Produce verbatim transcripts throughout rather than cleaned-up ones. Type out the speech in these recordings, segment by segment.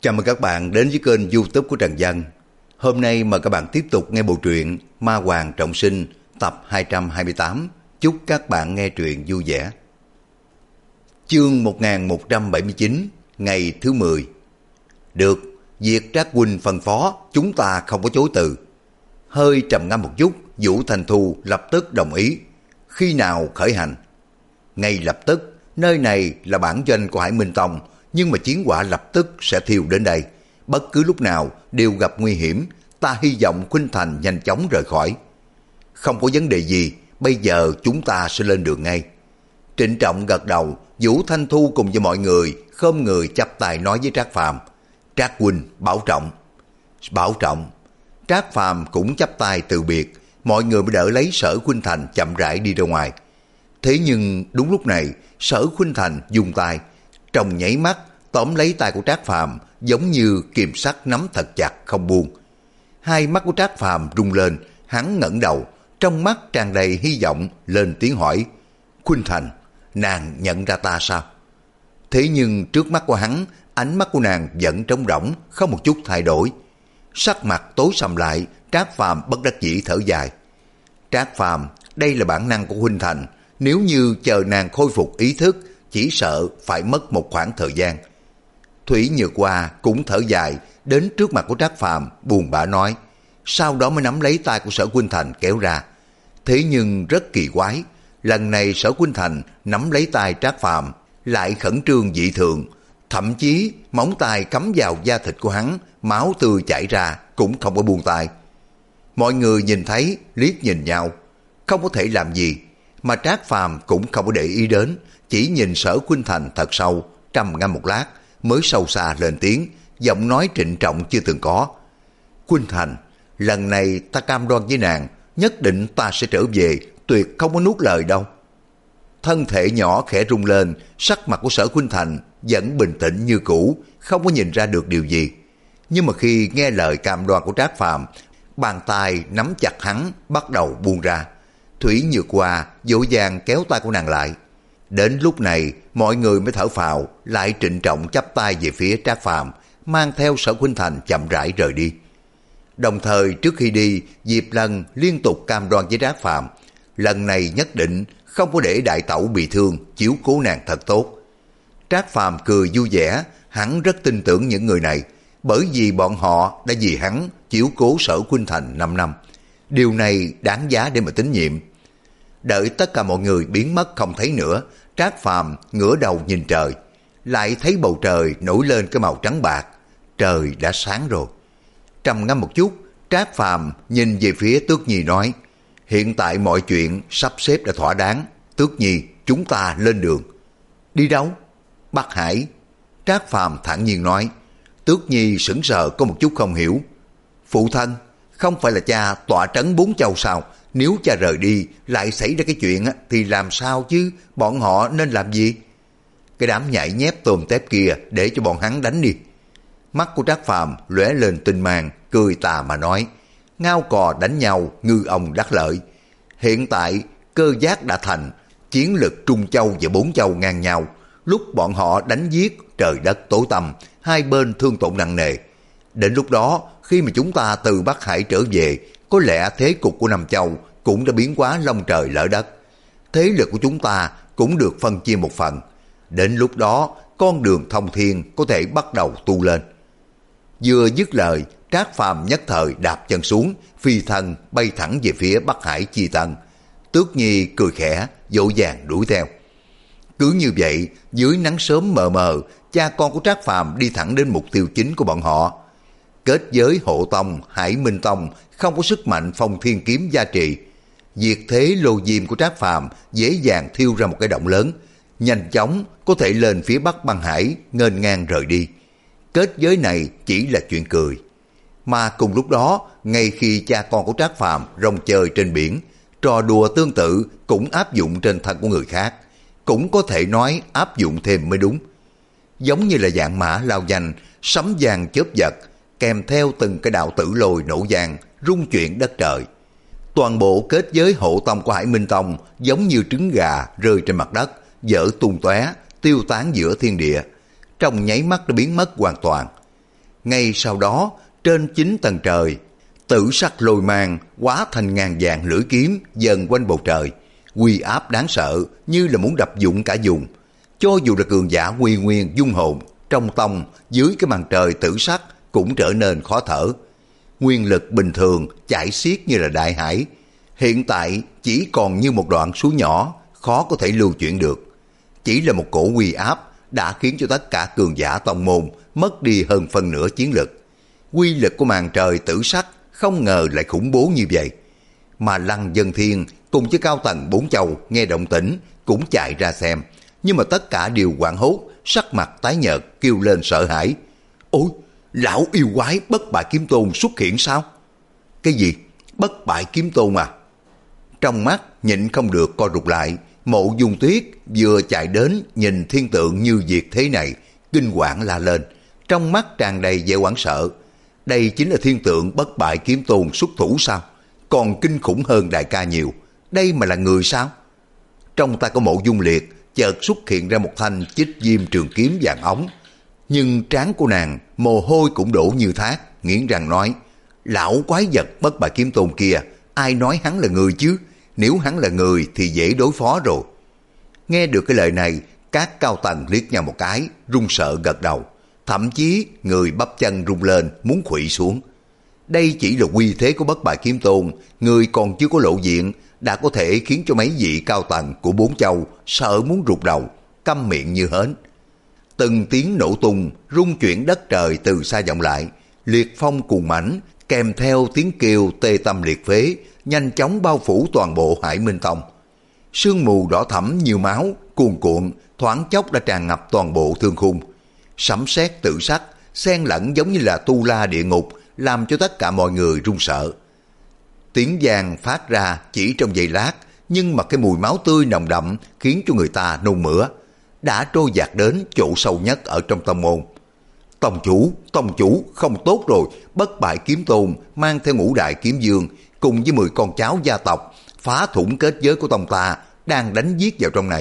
Chào mừng các bạn đến với kênh YouTube của Trần Văn. Hôm nay mời các bạn tiếp tục nghe bộ truyện Ma Hoàng Trọng Sinh tập hai trăm hai mươi tám. Chúc các bạn nghe truyện vui vẻ. Chương một nghìn một trăm bảy mươi chín, ngày thứ mười. Được, việc Trác huynh phân phó chúng ta không có chối từ. Hơi trầm ngâm một chút, Vũ Thanh Thu lập tức đồng ý. Khi nào khởi hành? Ngay lập tức. Nơi này là bản doanh của Hải Minh Tông, nhưng mà chiến hỏa lập tức sẽ thiêu đến đây. Bất cứ lúc nào đều gặp nguy hiểm, ta hy vọng Khuynh Thành nhanh chóng rời khỏi. Không có vấn đề gì, bây giờ chúng ta sẽ lên đường ngay. Trịnh trọng gật đầu, Vũ Thanh Thu cùng với mọi người khom người chắp tay nói với Trác Phàm: Trác huynh bảo trọng. Bảo trọng. Trác Phàm cũng chắp tay từ biệt, mọi người mới đỡ lấy Sở Khuynh Thành chậm rãi đi ra ngoài. Thế nhưng đúng lúc này, Sở Khuynh Thành dùng tay, trong nháy mắt tóm lấy tay của Trác Phàm, giống như kìm sắt nắm thật chặt không buông. Hai mắt của Trác Phàm rung lên, hắn ngẩng đầu, trong mắt tràn đầy hy vọng, lên tiếng hỏi: Khuynh Thành, nàng nhận ra ta sao? Thế nhưng trước mắt của hắn, ánh mắt của nàng vẫn trống rỗng, không một chút thay đổi. Sắc mặt tối sầm lại, Trác Phàm bất đắc dĩ thở dài. Trác Phàm, đây là bản năng của Khuynh Thành, nếu như chờ nàng khôi phục ý thức, chỉ sợ phải mất một khoảng thời gian. Thủy Nhược Hoa cũng thở dài, đến trước mặt của Trác Phàm buồn bã nói, sau đó mới nắm lấy tay của Sở Khuynh Thành kéo ra. Thế nhưng rất kỳ quái, lần này Sở Khuynh Thành nắm lấy tay Trác Phàm lại khẩn trương dị thường, thậm chí móng tay cắm vào da thịt của hắn, máu tươi chảy ra cũng không có buông tay. Mọi người nhìn thấy liếc nhìn nhau, không có thể làm gì, mà Trác Phàm cũng không có để ý đến, chỉ nhìn Sở Khuynh Thành thật sâu, trầm ngâm một lát, mới sâu xa lên tiếng, giọng nói trịnh trọng chưa từng có. Khuynh Thành, lần này ta cam đoan với nàng, nhất định ta sẽ trở về, tuyệt không có nuốt lời đâu. Thân thể nhỏ khẽ rung lên, sắc mặt của Sở Khuynh Thành vẫn bình tĩnh như cũ, không có nhìn ra được điều gì. Nhưng mà khi nghe lời cam đoan của Trác Phàm, bàn tay nắm chặt hắn bắt đầu buông ra. Thủy Nhược Hoa dỗ dàng kéo tay của nàng lại. Đến lúc này mọi người mới thở phào, lại trịnh trọng chắp tay về phía Trác Phàm, mang theo Sở Khuynh Thành chậm rãi rời đi. Đồng thời trước khi đi, Diệp Lân liên tục cam đoan với Trác Phàm, lần này nhất định không có để đại tẩu bị thương, chiếu cố nàng thật tốt. Trác Phàm cười vui vẻ, hắn rất tin tưởng những người này, bởi vì bọn họ đã vì hắn chiếu cố Sở Khuynh Thành năm năm. Điều này đáng giá để mà tín nhiệm. Đợi tất cả mọi người biến mất không thấy nữa, Trác Phàm ngửa đầu nhìn trời, lại thấy bầu trời nổi lên cái màu trắng bạc. Trời đã sáng rồi. Trầm ngâm một chút, Trác Phàm nhìn về phía Tước Nhi nói, hiện tại mọi chuyện sắp xếp đã thỏa đáng. Tước Nhi, chúng ta lên đường. Đi đâu? Bắc Hải. Trác Phàm thản nhiên nói. Tước Nhi sững sờ có một chút không hiểu. Phụ thân, không phải là cha tọa trấn bốn châu sao? Nếu cha rời đi lại xảy ra cái chuyện thì làm sao chứ? Bọn họ nên làm gì? Cái đám nhảy nhép tôm tép kia để cho bọn hắn đánh đi. Mắt của Trác Phàm lóe lên tinh mang, cười tà mà nói, ngao cò đánh nhau, ngư ông đắc lợi. Hiện tại cơ giác đã thành, chiến lực Trung Châu và bốn châu ngang nhau. Lúc bọn họ đánh giết, trời đất tối tăm, hai bên thương tổn nặng nề. Đến lúc đó, khi mà chúng ta từ Bắc Hải trở về, có lẽ thế cục của Nam Châu cũng đã biến hóa long trời lỡ đất. Thế lực của chúng ta cũng được phân chia một phần. Đến lúc đó, con đường thông thiên có thể bắt đầu tu lên. Vừa dứt lời, Trác Phàm nhất thời đạp chân xuống, phi thân bay thẳng về phía Bắc Hải Chi Tân. Tước Nhi cười khẽ, dỗ dàng đuổi theo. Cứ như vậy, dưới nắng sớm mờ mờ, cha con của Trác Phàm đi thẳng đến mục tiêu chính của bọn họ. Kết giới Hộ Tông, Hải Minh Tông không có sức mạnh phong thiên kiếm gia trì. Diệt thế lô diêm của Trác Phàm dễ dàng thiêu ra một cái động lớn, nhanh chóng có thể lên phía Bắc băng hải, nghênh ngang rời đi. Kết giới này chỉ là chuyện cười. Mà cùng lúc đó, ngay khi cha con của Trác Phàm rong chơi trên biển, trò đùa tương tự cũng áp dụng trên thân của người khác, cũng có thể nói áp dụng thêm mới đúng. Giống như là dạng mã lao danh, sấm vàng chớp giật, kèm theo từng cái đạo tử lôi nổ vang, rung chuyển đất trời. Toàn bộ kết giới Hộ Tông của Hải Minh Tông giống như trứng gà rơi trên mặt đất, dở tung tóe, tiêu tán giữa thiên địa. Trong nháy mắt đã biến mất hoàn toàn. Ngay sau đó, trên chín tầng trời, tử sắc lôi mang hóa thành ngàn vạn lưỡi kiếm dần quanh bầu trời, uy áp đáng sợ như là muốn đập dụng cả vùng. Cho dù là cường giả quy nguyên dung hồn trong tông, dưới cái màn trời tử sắc cũng trở nên khó thở. Nguyên lực bình thường chảy xiết như là đại hải, hiện tại chỉ còn như một đoạn suối nhỏ, khó có thể lưu chuyển được. Chỉ là một cổ uy áp đã khiến cho tất cả cường giả tông môn mất đi hơn phân nửa chiến lực. Quy lực của màn trời tử sắc không ngờ lại khủng bố như vậy. Mà Lăng Vân Thiên cùng với cao tầng bốn châu nghe động tĩnh cũng chạy ra xem, nhưng mà tất cả đều hoảng hốt, sắc mặt tái nhợt kêu lên sợ hãi. Ôi, lão yêu quái bất bại kiếm tôn xuất hiện sao? Cái gì? Bất bại kiếm tôn à? Trong mắt nhịn không được co rụt lại. Mộ Dung Tuyết vừa chạy đến nhìn thiên tượng như diệt thế này, kinh hoàng la lên, trong mắt tràn đầy vẻ hoảng sợ. Đây chính là thiên tượng bất bại kiếm tôn xuất thủ sao? Còn kinh khủng hơn đại ca nhiều. Đây mà là người sao? Trong tay của Mộ Dung Liệt chợt xuất hiện ra một thanh chích diêm trường kiếm vàng ống, nhưng trán của nàng mồ hôi cũng đổ như thác, nghiến răng nói: lão quái vật bất bại kiếm tôn kia, ai nói hắn là người chứ? Nếu hắn là người thì dễ đối phó rồi. Nghe được cái lời này, các cao tầng liếc nhau một cái, run sợ gật đầu, thậm chí người bắp chân rung lên muốn khuỵu xuống. Đây chỉ là uy thế của bất bại kiếm tôn, người còn chưa có lộ diện đã có thể khiến cho mấy vị cao tầng của bốn châu sợ muốn rụt đầu, câm miệng như hến. Từng tiếng nổ tung rung chuyển đất trời từ xa vọng lại, liệt phong cuồn mãnh kèm theo tiếng kêu tê tâm liệt phế nhanh chóng bao phủ toàn bộ Hải Minh Tông. Sương mù đỏ thẫm nhiều máu cuồn cuộn thoáng chốc đã tràn ngập toàn bộ thương khung. Sấm sét tự sắc xen lẫn giống như là tu la địa ngục, làm cho tất cả mọi người run sợ. Tiếng vang phát ra chỉ trong giây lát, nhưng mà cái mùi máu tươi nồng đậm khiến cho người ta nôn mửa, đã trôi dạt đến chỗ sâu nhất ở trong tông môn. Tông chủ, tông chủ, không tốt rồi, bất bại kiếm tôn mang theo ngũ đại kiếm dương cùng với mười con cháu gia tộc phá thủng kết giới của tông ta, đang đánh giết vào trong này.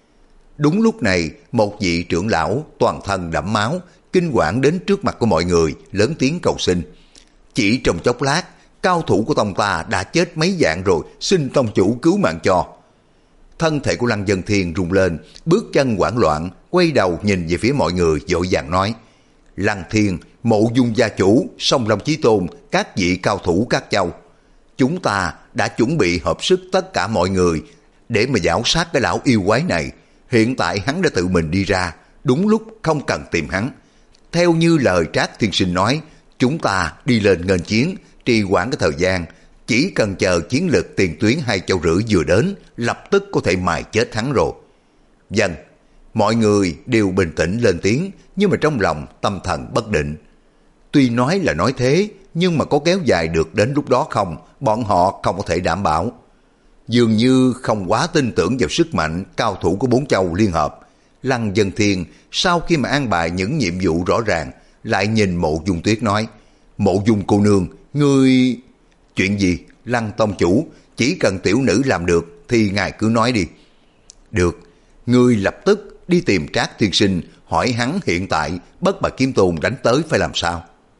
Đúng lúc này, một vị trưởng lão toàn thân đẫm máu kinh quản đến trước mặt của mọi người, lớn tiếng cầu xin. Chỉ trong chốc lát, cao thủ của tông ta đã chết mấy dạng rồi, xin tông chủ cứu mạng cho. Thân thể của Lăng Vân Thiên rung lên, bước chân hoảng loạn, quay đầu nhìn về phía mọi người vội vàng nói: Lăng Thiên, Mộ Dung gia chủ, Song Long Chí Tôn, các vị cao thủ các châu, chúng ta đã chuẩn bị hợp sức tất cả mọi người để mà giảo sát cái lão yêu quái này. Hiện tại hắn đã tự mình đi ra, đúng lúc không cần tìm hắn. Theo như lời Trác Tiên Sinh nói, chúng ta đi lên nghênh chiến, trì hoãn cái thời gian, chỉ cần chờ chiến lực tiền tuyến hai châu rưỡi vừa đến, lập tức có thể mài chết hắn rồi. Vâng, mọi người đều bình tĩnh lên tiếng, nhưng mà trong lòng tâm thần bất định. Tuy nói là nói thế, nhưng mà có kéo dài được đến lúc đó không, bọn họ không có thể đảm bảo. Dường như không quá tin tưởng vào sức mạnh cao thủ của bốn châu liên hợp. Lăng Vân Thiên sau khi mà an bài những nhiệm vụ rõ ràng, lại nhìn Mộ Dung Tuyết nói: Mộ Dung cô nương, ngươi... Chuyện gì? Lăng tông chủ, chỉ cần tiểu nữ làm được thì ngài cứ nói đi. Được, ngươi lập tức đi tìm Trác Tiên Sinh, hỏi hắn hiện tại bất bại kiếm tôn đánh tới phải làm sao.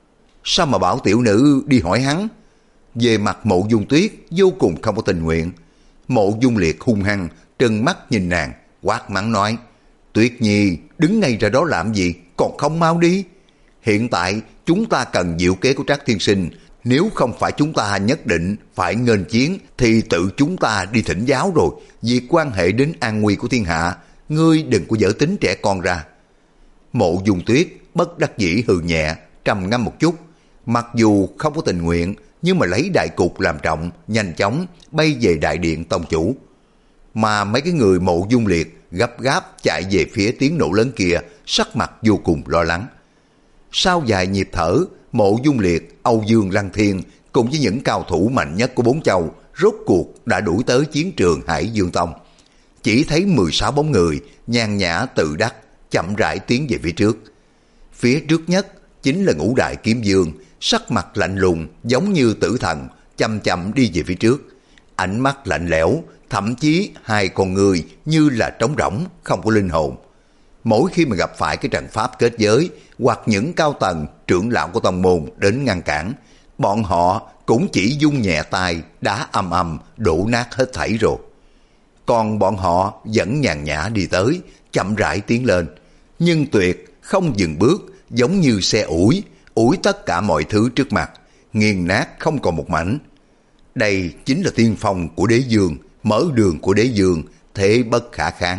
Sao mà bảo tiểu nữ đi hỏi hắn? Về mặt Mộ Dung Tuyết vô cùng không có tình nguyện. Mộ Dung Liệt hung hăng trừng mắt nhìn nàng, quát mắng nói: Tuyết Nhi, đứng ngay ra đó làm gì, còn không mau đi. Hiện tại chúng ta cần diệu kế của Trác Tiên Sinh, nếu không phải chúng ta nhất định phải nghênh chiến thì tự chúng ta đi thỉnh giáo rồi. Việc quan hệ đến an nguy của thiên hạ, ngươi đừng có dở tính trẻ con ra. Mộ Dung Tuyết bất đắc dĩ hừ nhẹ, trầm ngâm một chút, mặc dù không có tình nguyện nhưng mà lấy đại cục làm trọng, nhanh chóng bay về đại điện tông chủ. Mà mấy cái người Mộ Dung Liệt gấp gáp chạy về phía tiếng nổ lớn kia, sắc mặt vô cùng lo lắng. Sau vài nhịp thở, Mộ Dung Liệt, Âu Dương Lăng Thiên cùng với những cao thủ mạnh nhất của bốn châu rốt cuộc đã đuổi tới chiến trường Hải Dương Tông. Chỉ thấy mười sáu bóng người nhàn nhã tự đắc chậm rãi tiến về phía trước. Phía trước nhất chính là ngũ đại kiếm dương, sắc mặt lạnh lùng giống như tử thần, chậm chậm đi về phía trước. Ánh mắt lạnh lẽo, thậm chí hai con người như là trống rỗng, không có linh hồn. mỗi khi mà gặp phải cái trận pháp kết giới hoặc những cao tầng trưởng lão của tông môn đến ngăn cản, bọn họ cũng chỉ dung nhẹ tay đá ầm ầm đổ nát hết thảy rồi. Còn bọn họ vẫn nhàn nhã đi tới, chậm rãi tiến lên, nhưng tuyệt không dừng bước, giống như xe ủi, ủi tất cả mọi thứ trước mặt, nghiền nát không còn một mảnh. Đây chính là tiên phong của đế dương, mở đường của đế dương, thế bất khả kháng.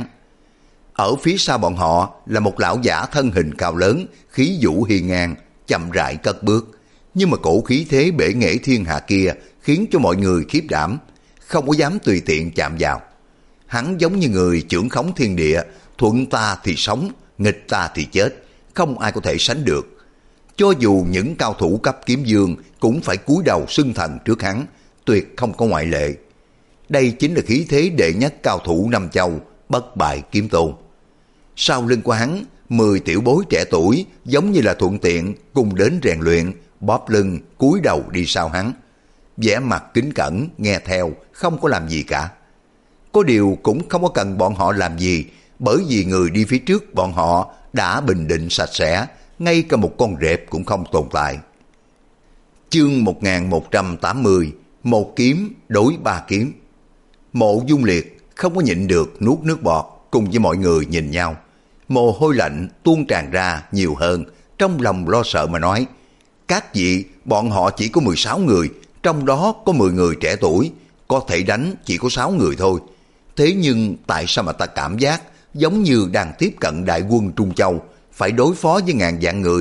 Ở phía sau bọn họ là một lão giả thân hình cao lớn, khí vũ hiên ngang, chậm rãi cất bước. Nhưng mà cổ khí thế bể nghệ thiên hạ kia khiến cho mọi người khiếp đảm, không có dám tùy tiện chạm vào. Hắn giống như người trưởng khống thiên địa, thuận ta thì sống, nghịch ta thì chết, không ai có thể sánh được. Cho dù những cao thủ cấp kiếm dương cũng phải cúi đầu xưng thần trước hắn, tuyệt không có ngoại lệ. Đây chính là khí thế đệ nhất cao thủ năm châu, bất bại kiếm tôn. Sau lưng của hắn, mười tiểu bối trẻ tuổi giống như là thuận tiện cùng đến rèn luyện, bóp lưng cúi đầu đi sau hắn, vẻ mặt kính cẩn nghe theo, không có làm gì cả. Có điều cũng không có cần bọn họ làm gì, bởi vì người đi phía trước bọn họ đã bình định sạch sẽ, ngay cả một con rệp cũng không tồn tại. Chương một nghìn một trăm tám mươi, một kiếm đối ba kiếm. Mộ Dung Liệt không có nhịn được nuốt nước bọt, cùng với mọi người nhìn nhau. Mồ hôi lạnh tuôn tràn ra nhiều hơn, trong lòng lo sợ mà nói: các vị, bọn họ chỉ có mười sáu người, trong đó có mười người trẻ tuổi, có thể đánh chỉ có sáu người thôi. Thế nhưng tại sao mà ta cảm giác giống như đang tiếp cận đại quân Trung Châu, phải đối phó với ngàn vạn người?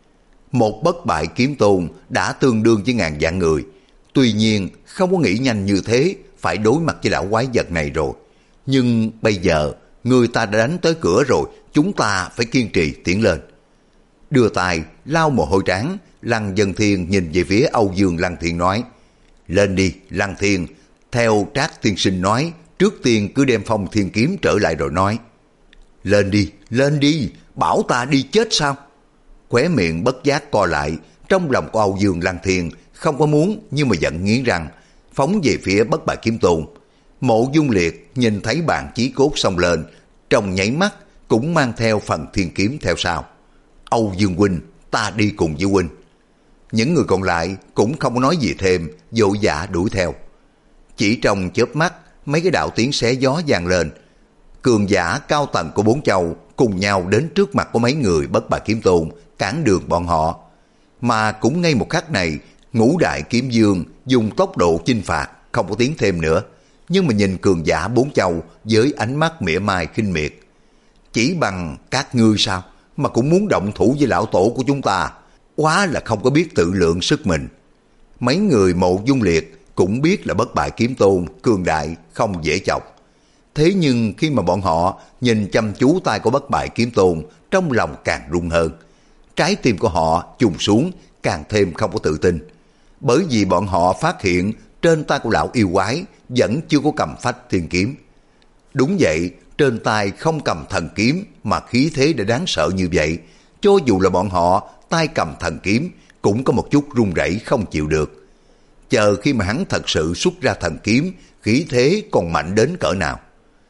Một bất bại kiếm tôn đã tương đương với ngàn vạn người, tuy nhiên không có nghĩ nhanh như thế, phải đối mặt với lão quái vật này rồi. Nhưng bây giờ người ta đã đánh tới cửa rồi, chúng ta phải kiên trì tiến lên. Đưa tay lau mồ hôi trán, Lăng Vân Thiên nhìn về phía Âu Dương Lăng Thiên nói: lên đi Lăng Thiên, theo Trác tiên sinh nói, trước tiên cứ đem Phong Thiên kiếm trở lại rồi nói. Lên đi, lên đi, bảo ta đi chết sao? Khóe miệng bất giác co lại, trong lòng của Âu Dương Lăng Thiên không có muốn nhưng mà giận nghiến răng, phóng về phía bất bại kiếm tôn. Mộ Dung Liệt nhìn thấy bàn chí cốt xông lên, trong nháy mắt cũng mang theo phần thiên kiếm theo sau. Âu Dương huynh, ta đi cùng với huynh. Những người còn lại cũng không nói gì thêm, vội vã đuổi theo. Chỉ trong chớp mắt, mấy cái đạo tiếng xé gió vang lên. Cường giả cao tầng của bốn châu cùng nhau đến trước mặt của mấy người bất bại kiếm tôn, cản đường bọn họ. Mà cũng ngay một khắc này, Ngũ đại kiếm dương dùng tốc độ chinh phạt, không có tiến thêm nữa. Nhưng mà nhìn cường giả bốn châu với ánh mắt mỉa mai khinh miệt. Chỉ bằng các ngươi sao mà cũng muốn động thủ với lão tổ của chúng ta, quá là không có biết tự lượng sức mình. Mấy người Mộ Dung Liệt cũng biết là bất bại kiếm tôn cường đại không dễ chọc. Thế nhưng khi mà bọn họ nhìn chăm chú tay của bất bại kiếm tôn, trong lòng càng rung hơn. Trái tim của họ trùng xuống, càng thêm không có tự tin. Bởi vì bọn họ phát hiện trên tay của lão yêu quái vẫn chưa có cầm phách thiên kiếm. Đúng vậy, trên tay không cầm thần kiếm mà khí thế đã đáng sợ như vậy. Cho dù là bọn họ tay cầm thần kiếm cũng có một chút run rẩy không chịu được. Chờ khi mà hắn thật sự xuất ra thần kiếm, khí thế còn mạnh đến cỡ nào.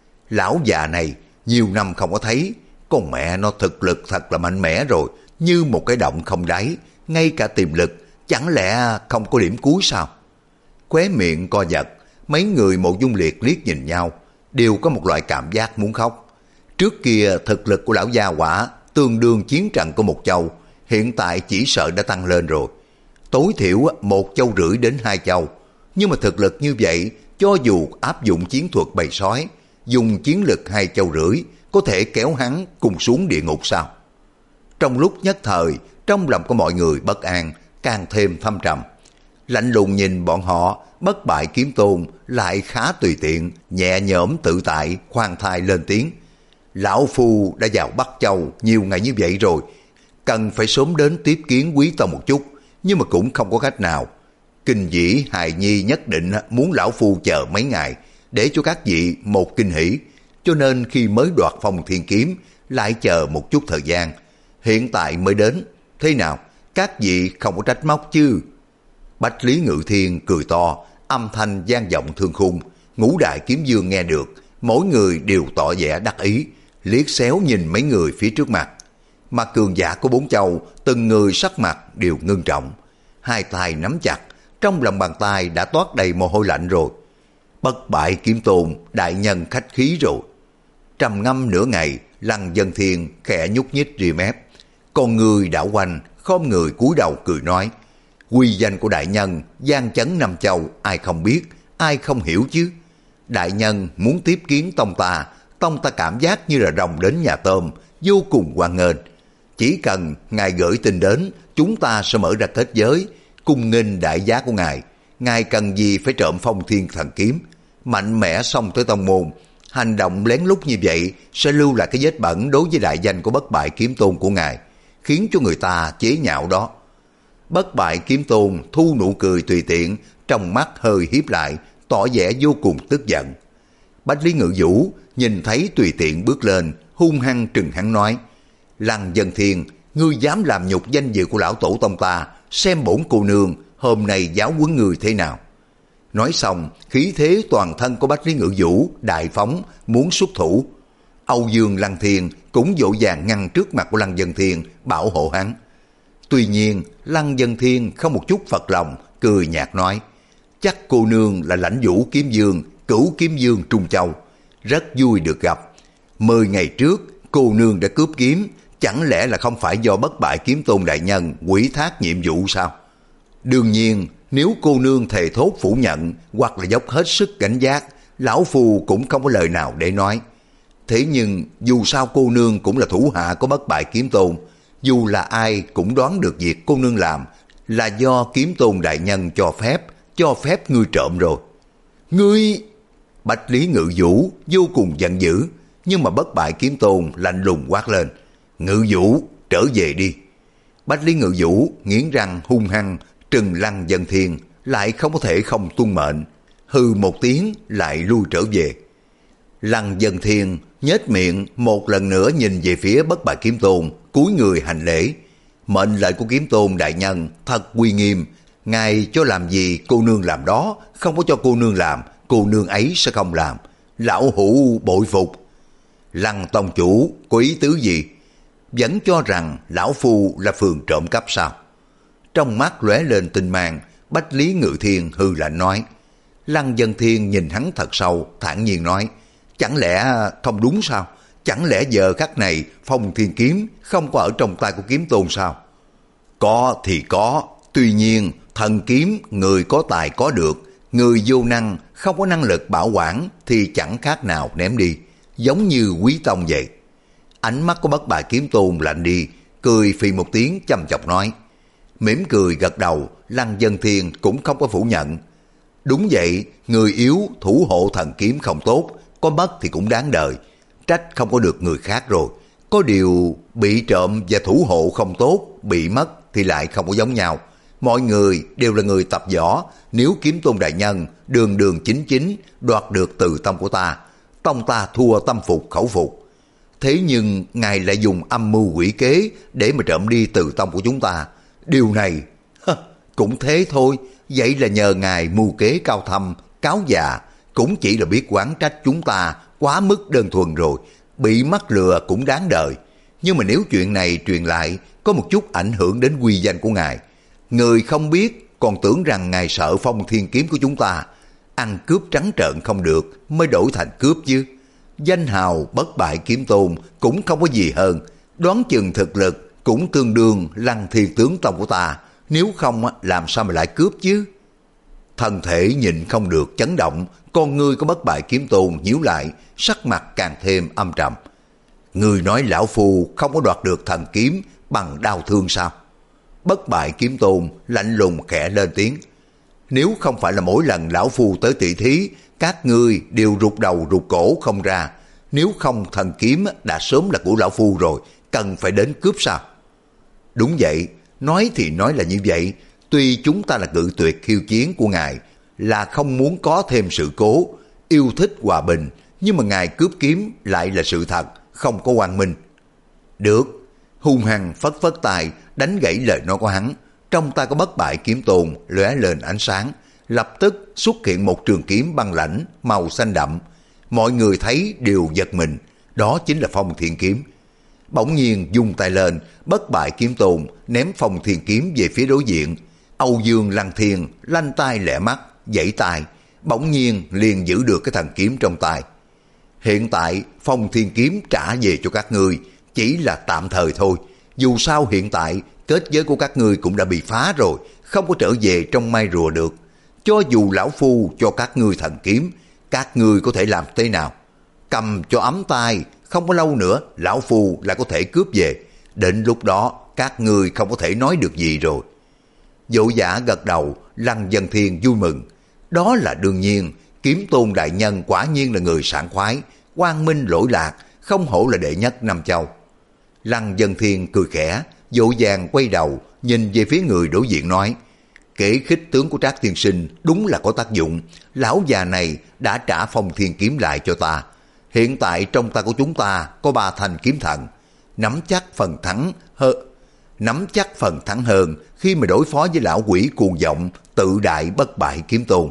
Lão già này nhiều năm không có thấy, con mẹ nó thực lực thật là mạnh mẽ rồi, như một cái động không đáy, ngay cả tiềm lực chẳng lẽ không có điểm cuối sao? Khóe miệng co giật, mấy người Mộ Dung Liệt liếc nhìn nhau, đều có một loại cảm giác muốn khóc. Trước kia thực lực của lão gia quả tương đương chiến trận của một châu, hiện tại chỉ sợ đã tăng lên rồi. Tối thiểu một châu rưỡi đến hai châu, nhưng mà thực lực như vậy, cho dù áp dụng chiến thuật bầy sói, dùng chiến lực hai châu rưỡi, có thể kéo hắn cùng xuống địa ngục sao? Trong lúc nhất thời, trong lòng của mọi người bất an, càng thêm thâm trầm. Lạnh lùng nhìn bọn họ, bất bại kiếm tôn lại khá tùy tiện, nhẹ nhõm tự tại, khoan thai lên tiếng. Lão Phu đã vào Bắc Châu nhiều ngày như vậy rồi, cần phải sớm đến tiếp kiến quý tông một chút, nhưng mà cũng không có cách nào. Kinh dĩ hài nhi nhất định muốn lão Phu chờ mấy ngày, để cho các vị một kinh hỉ, cho nên khi mới đoạt Phong Thiên kiếm, lại chờ một chút thời gian. Hiện tại mới đến, thế nào, các vị không có trách móc chứ? Bách Lý Ngự Thiên cười to, âm thanh vang vọng thương khung. Ngũ đại kiếm dương nghe được, mỗi người đều tỏ vẻ đắc ý, liếc xéo nhìn mấy người phía trước mặt. Mà cường giả của bốn châu, từng người sắc mặt đều ngưng trọng. Hai tay nắm chặt, trong lòng bàn tay đã toát đầy mồ hôi lạnh rồi. Bất bại kiếm tôn, đại nhân khách khí rồi. Trầm ngâm nửa ngày, Lăng Vân Thiên khẽ nhúc nhích ria mép. Con người đảo quanh, khom người cúi đầu cười nói, quy danh của đại nhân, gian chấn năm châu, ai không biết, ai không hiểu chứ. Đại nhân muốn tiếp kiến tông ta, tông ta cảm giác như là rồng đến nhà tôm, vô cùng hoan nghênh. Chỉ cần ngài gửi tin đến, chúng ta sẽ mở ra kết giới, cung nghênh đại giá của ngài. Ngài cần gì phải trộm Phong Thiên Thần Kiếm, mạnh mẽ xông tới tông môn. Hành động lén lút như vậy sẽ lưu lại cái vết bẩn đối với đại danh của bất bại kiếm tôn của ngài, khiến cho người ta chế nhạo đó. Bất bại kiếm tôn thu nụ cười tùy tiện, trong mắt hơi hiếp lại, tỏ vẻ vô cùng tức giận. Bách Lý Ngự Vũ nhìn thấy tùy tiện bước lên, hung hăng trừng hắn nói, Lăng Vân Thiên, ngươi dám làm nhục danh dự của lão tổ tông ta, xem bổn cô nương hôm nay giáo huấn người thế nào. Nói xong, khí thế toàn thân của Bách Lý Ngự Vũ đại phóng, muốn xuất thủ. Âu Dương Lăng Thiên cũng vội vàng ngăn trước mặt của Lăng Vân Thiên, bảo hộ hắn. Tuy nhiên, Lăng Vân Thiên không một chút phật lòng, cười nhạt nói, chắc cô nương là lãnh vũ kiếm dương, cửu kiếm dương Trung Châu. Rất vui được gặp. Mười ngày trước, cô nương đã cướp kiếm, chẳng lẽ là không phải do bất bại kiếm tôn đại nhân ủy thác nhiệm vụ sao? Đương nhiên, nếu cô nương thề thốt phủ nhận hoặc là dốc hết sức cảnh giác, lão phu cũng không có lời nào để nói. Thế nhưng dù sao cô nương cũng là thủ hạ của bất bại kiếm tôn, dù là ai cũng đoán được việc cô nương làm là do kiếm tôn đại nhân cho phép, cho phép ngươi trộm rồi. Ngươi... Bách Lý Ngự Vũ vô cùng giận dữ, nhưng mà bất bại kiếm tôn lạnh lùng quát lên, Ngự Vũ, trở về đi. Bách Lý Ngự Vũ nghiến răng hung hăng, trừng Lăng Vân Thiên, lại không có thể không tuân mệnh, hư một tiếng lại lui trở về. Lăng Vân Thiên nhếch miệng một lần nữa nhìn về phía bất bại kiếm tôn, cúi người hành lễ. Mệnh lệnh của kiếm tôn đại nhân thật uy nghiêm, ngài cho làm gì cô nương làm đó, không có cho cô nương làm, cô nương ấy sẽ không làm. Lão hủ bội phục. Lăng tông chủ có ý tứ gì? Vẫn cho rằng lão phu là phường trộm cắp sao? Trong mắt lóe lên tinh mang, Bách Lý Ngự Thiên hư lạnh nói. Lăng Vân Thiên nhìn hắn thật sâu, thản nhiên nói, chẳng lẽ không đúng sao? Chẳng lẽ giờ khắc này Phong Thiên Kiếm không có ở trong tay của kiếm tôn sao? Có thì có, tuy nhiên thần kiếm người có tài có được, người vô năng không có năng lực bảo quản thì chẳng khác nào ném đi, giống như Quý Tông vậy. Ánh mắt của bất bại kiếm tôn lạnh đi, cười phì một tiếng chăm chọc nói. Mỉm cười gật đầu, Lăng Vân Thiên cũng không có phủ nhận. Đúng vậy, người yếu thủ hộ thần kiếm không tốt, có mất thì cũng đáng đời, trách không có được người khác rồi. Có điều bị trộm và thủ hộ không tốt, bị mất thì lại không có giống nhau. Mọi người đều là người tập võ, nếu kiếm tôn đại nhân đường đường chính chính đoạt được từ tông của ta, tông ta thua tâm phục khẩu phục. Thế nhưng ngài lại dùng âm mưu quỷ kế để mà trộm đi từ tông của chúng ta. Điều này cũng thế thôi, vậy là nhờ ngài mưu kế cao thâm, cáo già, cũng chỉ là biết oán trách chúng ta quá mức đơn thuần rồi, bị mắc lừa cũng đáng đời. Nhưng mà nếu chuyện này truyền lại có một chút ảnh hưởng đến uy danh của ngài, người không biết còn tưởng rằng ngài sợ Phong Thiên Kiếm của chúng ta, ăn cướp trắng trợn không được mới đổi thành cướp chứ. Danh hào bất bại kiếm tôn cũng không có gì hơn, đoán chừng thực lực cũng tương đương Lăng Thiên tướng tông của ta, nếu không làm sao mà lại cướp chứ. Thân thể nhịn không được chấn động, con ngươi có bất bại kiếm tôn nhíu lại, sắc mặt càng thêm âm trầm. Người nói lão phu không có đoạt được thần kiếm bằng đau thương sao? Bất bại kiếm tôn lạnh lùng khẽ lên tiếng. Nếu không phải là mỗi lần lão phu tới tỷ thí, các ngươi đều rụt đầu rụt cổ không ra, nếu không thần kiếm đã sớm là của lão phu rồi, cần phải đến cướp sao? Đúng vậy, nói thì nói là như vậy, tuy chúng ta là cự tuyệt khiêu chiến của ngài, là không muốn có thêm sự cố, yêu thích hòa bình, nhưng mà ngài cướp kiếm lại là sự thật, không có oan minh. Được, hung hăng phất phất tài đánh gãy lời nói của hắn. Trong tay có bất bại kiếm tôn lóe lên ánh sáng, lập tức xuất hiện một trường kiếm băng lãnh màu xanh đậm. Mọi người thấy đều giật mình, đó chính là Phong Thiên Kiếm. Bỗng nhiên dung tay lên, Bất Bại Kiếm Tôn ném Phong Thiên Kiếm về phía đối diện. Âu Dương Lăng Thiên lanh tay lẹ mắt, giãy tay, bỗng nhiên liền giữ được cái thần kiếm trong tay. Hiện tại Phong Thiên Kiếm trả về cho các ngươi chỉ là tạm thời thôi. Dù sao hiện tại kết giới của các ngươi cũng đã bị phá rồi, không có trở về trong mai rùa được. Cho dù lão phu cho các ngươi thần kiếm, các ngươi có thể làm thế nào? Cầm cho ấm tay, không có lâu nữa lão phu lại có thể cướp về. Đến lúc đó các ngươi không có thể nói được gì rồi. Dỗ Giả gật đầu, Lăng Vân Thiên vui mừng. Đó là đương nhiên, Kiếm Tôn đại nhân quả nhiên là người sảng khoái, quang minh lỗi lạc, không hổ là đệ nhất Nam Châu. Lăng Vân Thiên cười khẽ, dỗ dàng quay đầu, nhìn về phía người đối diện nói, kế khích tướng của Trác tiên sinh đúng là có tác dụng, lão già này đã trả Phong Thiên Kiếm lại cho ta. Hiện tại trong tay của chúng ta có ba thanh kiếm thần, nắm chắc phần thắng hơn, nắm chắc phần thắng hơn khi mà đối phó với lão quỷ cuồng vọng tự đại Bất Bại Kiếm Tôn.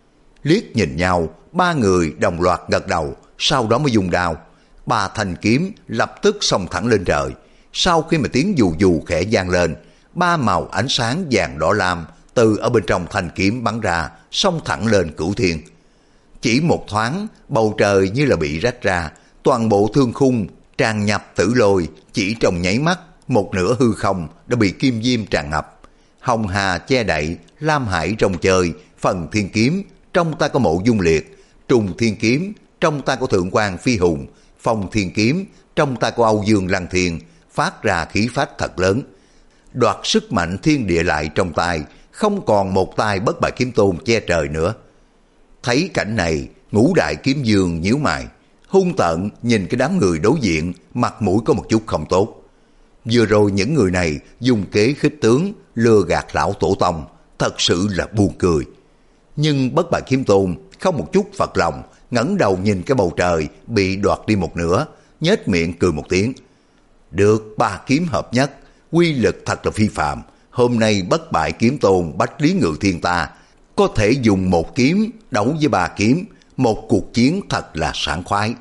Liếc nhìn nhau, ba người đồng loạt gật đầu, sau đó mới dùng đao. Ba thanh kiếm lập tức xông thẳng lên trời. Sau khi mà tiếng dù dù khẽ vang lên, ba màu ánh sáng vàng đỏ lam từ ở bên trong thanh kiếm bắn ra, xông thẳng lên cửu thiên. Chỉ một thoáng, bầu trời như là bị rách ra, toàn bộ thương khung tràn nhập tử lôi, chỉ trong nháy mắt, một nửa hư không đã bị kim diêm tràn ngập. Hồng hà che đậy, lam hải trong chơi, phần thiên kiếm trong tay có Mộ Dung Liệt, trùng thiên kiếm trong tay có Thượng Quan Phi Hùng, phong thiên kiếm trong tay của Âu Dương Lăng Thiên, phát ra khí phách thật lớn, đoạt sức mạnh thiên địa lại trong tay, không còn một tay Bất Bại Kiếm Tôn che trời nữa. Thấy cảnh này, Ngũ Đại Kiếm Dương nhíu mày, hung tợn nhìn cái đám người đối diện, mặt mũi có một chút không tốt. Vừa rồi những người này dùng kế khích tướng lừa gạt lão tổ tông, thật sự là buồn cười. Nhưng Bất Bại Kiếm Tôn không một chút phật lòng, ngẩng đầu nhìn cái bầu trời bị đoạt đi một nửa, nhếch miệng cười một tiếng. Được ba kiếm hợp nhất, quy lực thật là phi phạm. Hôm nay Bất Bại Kiếm Tôn Bách Lý Ngự Thiên ta có thể dùng một kiếm đấu với ba kiếm, một cuộc chiến thật là sảng khoái.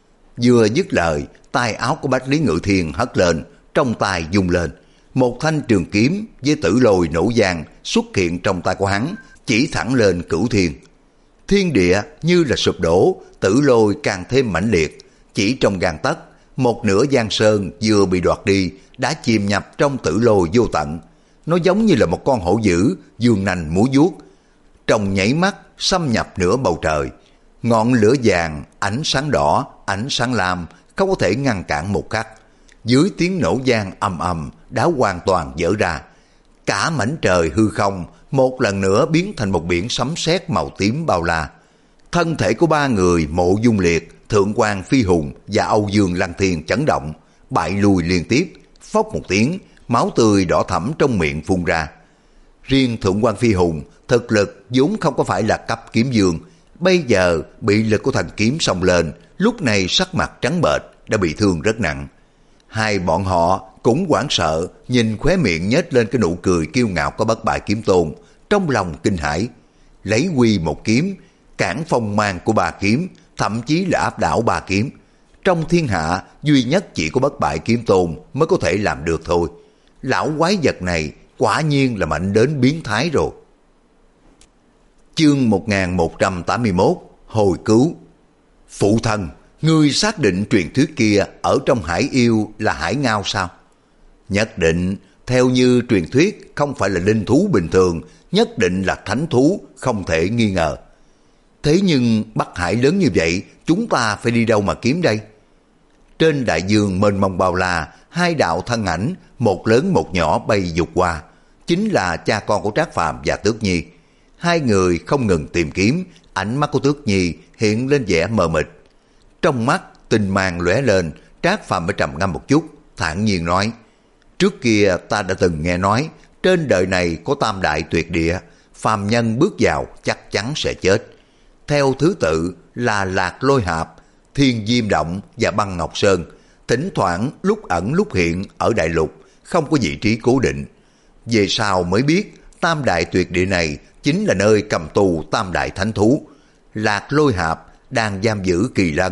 Vừa dứt lời, tay áo của Bách Lý Ngự Thiên hất lên, trong tay dung lên, một thanh trường kiếm với tử lôi nổ vang xuất hiện trong tay của hắn, chỉ thẳng lên cửu thiên. Thiên địa như là sụp đổ, tử lôi càng thêm mãnh liệt, chỉ trong gang tấc, một nửa giang sơn vừa bị đoạt đi đã chìm nhập trong tử lôi vô tận. Nó giống như là một con hổ dữ dương nanh múa vuốt, trong nháy mắt xâm nhập nửa bầu trời. Ngọn lửa vàng, ánh sáng đỏ, ánh sáng lam không có thể ngăn cản một khắc. Dưới tiếng nổ vang ầm ầm đã hoàn toàn vỡ ra. Cả mảnh trời hư không một lần nữa biến thành một biển sấm sét màu tím bao la. Thân thể của ba người Mộ Dung Liệt, Thượng Quan Phi Hùng và Âu Dương Lăng Thiên chấn động, bại lùi liên tiếp, phốc một tiếng, máu tươi đỏ thẫm trong miệng phun ra. Riêng Thượng Quan Phi Hùng, thực lực vốn không có phải là cấp kiếm dương, bây giờ bị lực của thanh kiếm xông lên, lúc này sắc mặt trắng bệch, đã bị thương rất nặng. Hai bọn họ cũng hoảng sợ, nhìn khóe miệng nhếch lên cái nụ cười kiêu ngạo của Bất Bại Kiếm Tôn, trong lòng kinh hãi. Lấy quy một kiếm, cản phong mang của ba kiếm, thậm chí là áp đảo ba kiếm. Trong thiên hạ, duy nhất chỉ có Bất Bại Kiếm Tôn mới có thể làm được thôi. Lão quái vật này quả nhiên là mạnh đến biến thái rồi. Chương một nghìn một trăm tám mươi mốt, hồi cứu. Phụ thân, ngươi xác định truyền thuyết kia ở trong hải yêu là hải ngao sao? Nhất định, theo như truyền thuyết không phải là linh thú bình thường, nhất định là thánh thú, không thể nghi ngờ. Thế nhưng Bắc Hải lớn như vậy, chúng ta phải đi đâu mà kiếm đây? Trên đại dương mênh mông bao la, hai đạo thân ảnh, một lớn một nhỏ bay vụt qua, chính là cha con của Trác Phàm và Tước Nhi. Hai người không ngừng tìm kiếm, ánh mắt của Tước Nhi hiện lên vẻ mờ mịt. Trong mắt tinh mang lóe lên, Trác Phàm mới trầm ngâm một chút, thản nhiên nói: trước kia ta đã từng nghe nói, trên đời này có tam đại tuyệt địa, phàm nhân bước vào chắc chắn sẽ chết. Theo thứ tự là Lạc Lôi Hạp, Thiên Diêm Động và Băng Ngọc Sơn, thỉnh thoảng lúc ẩn lúc hiện ở đại lục, không có vị trí cố định. Về sau mới biết, tam đại tuyệt địa này chính là nơi cầm tù tam đại thánh thú. Lạc Lôi Hạp đang giam giữ kỳ lân,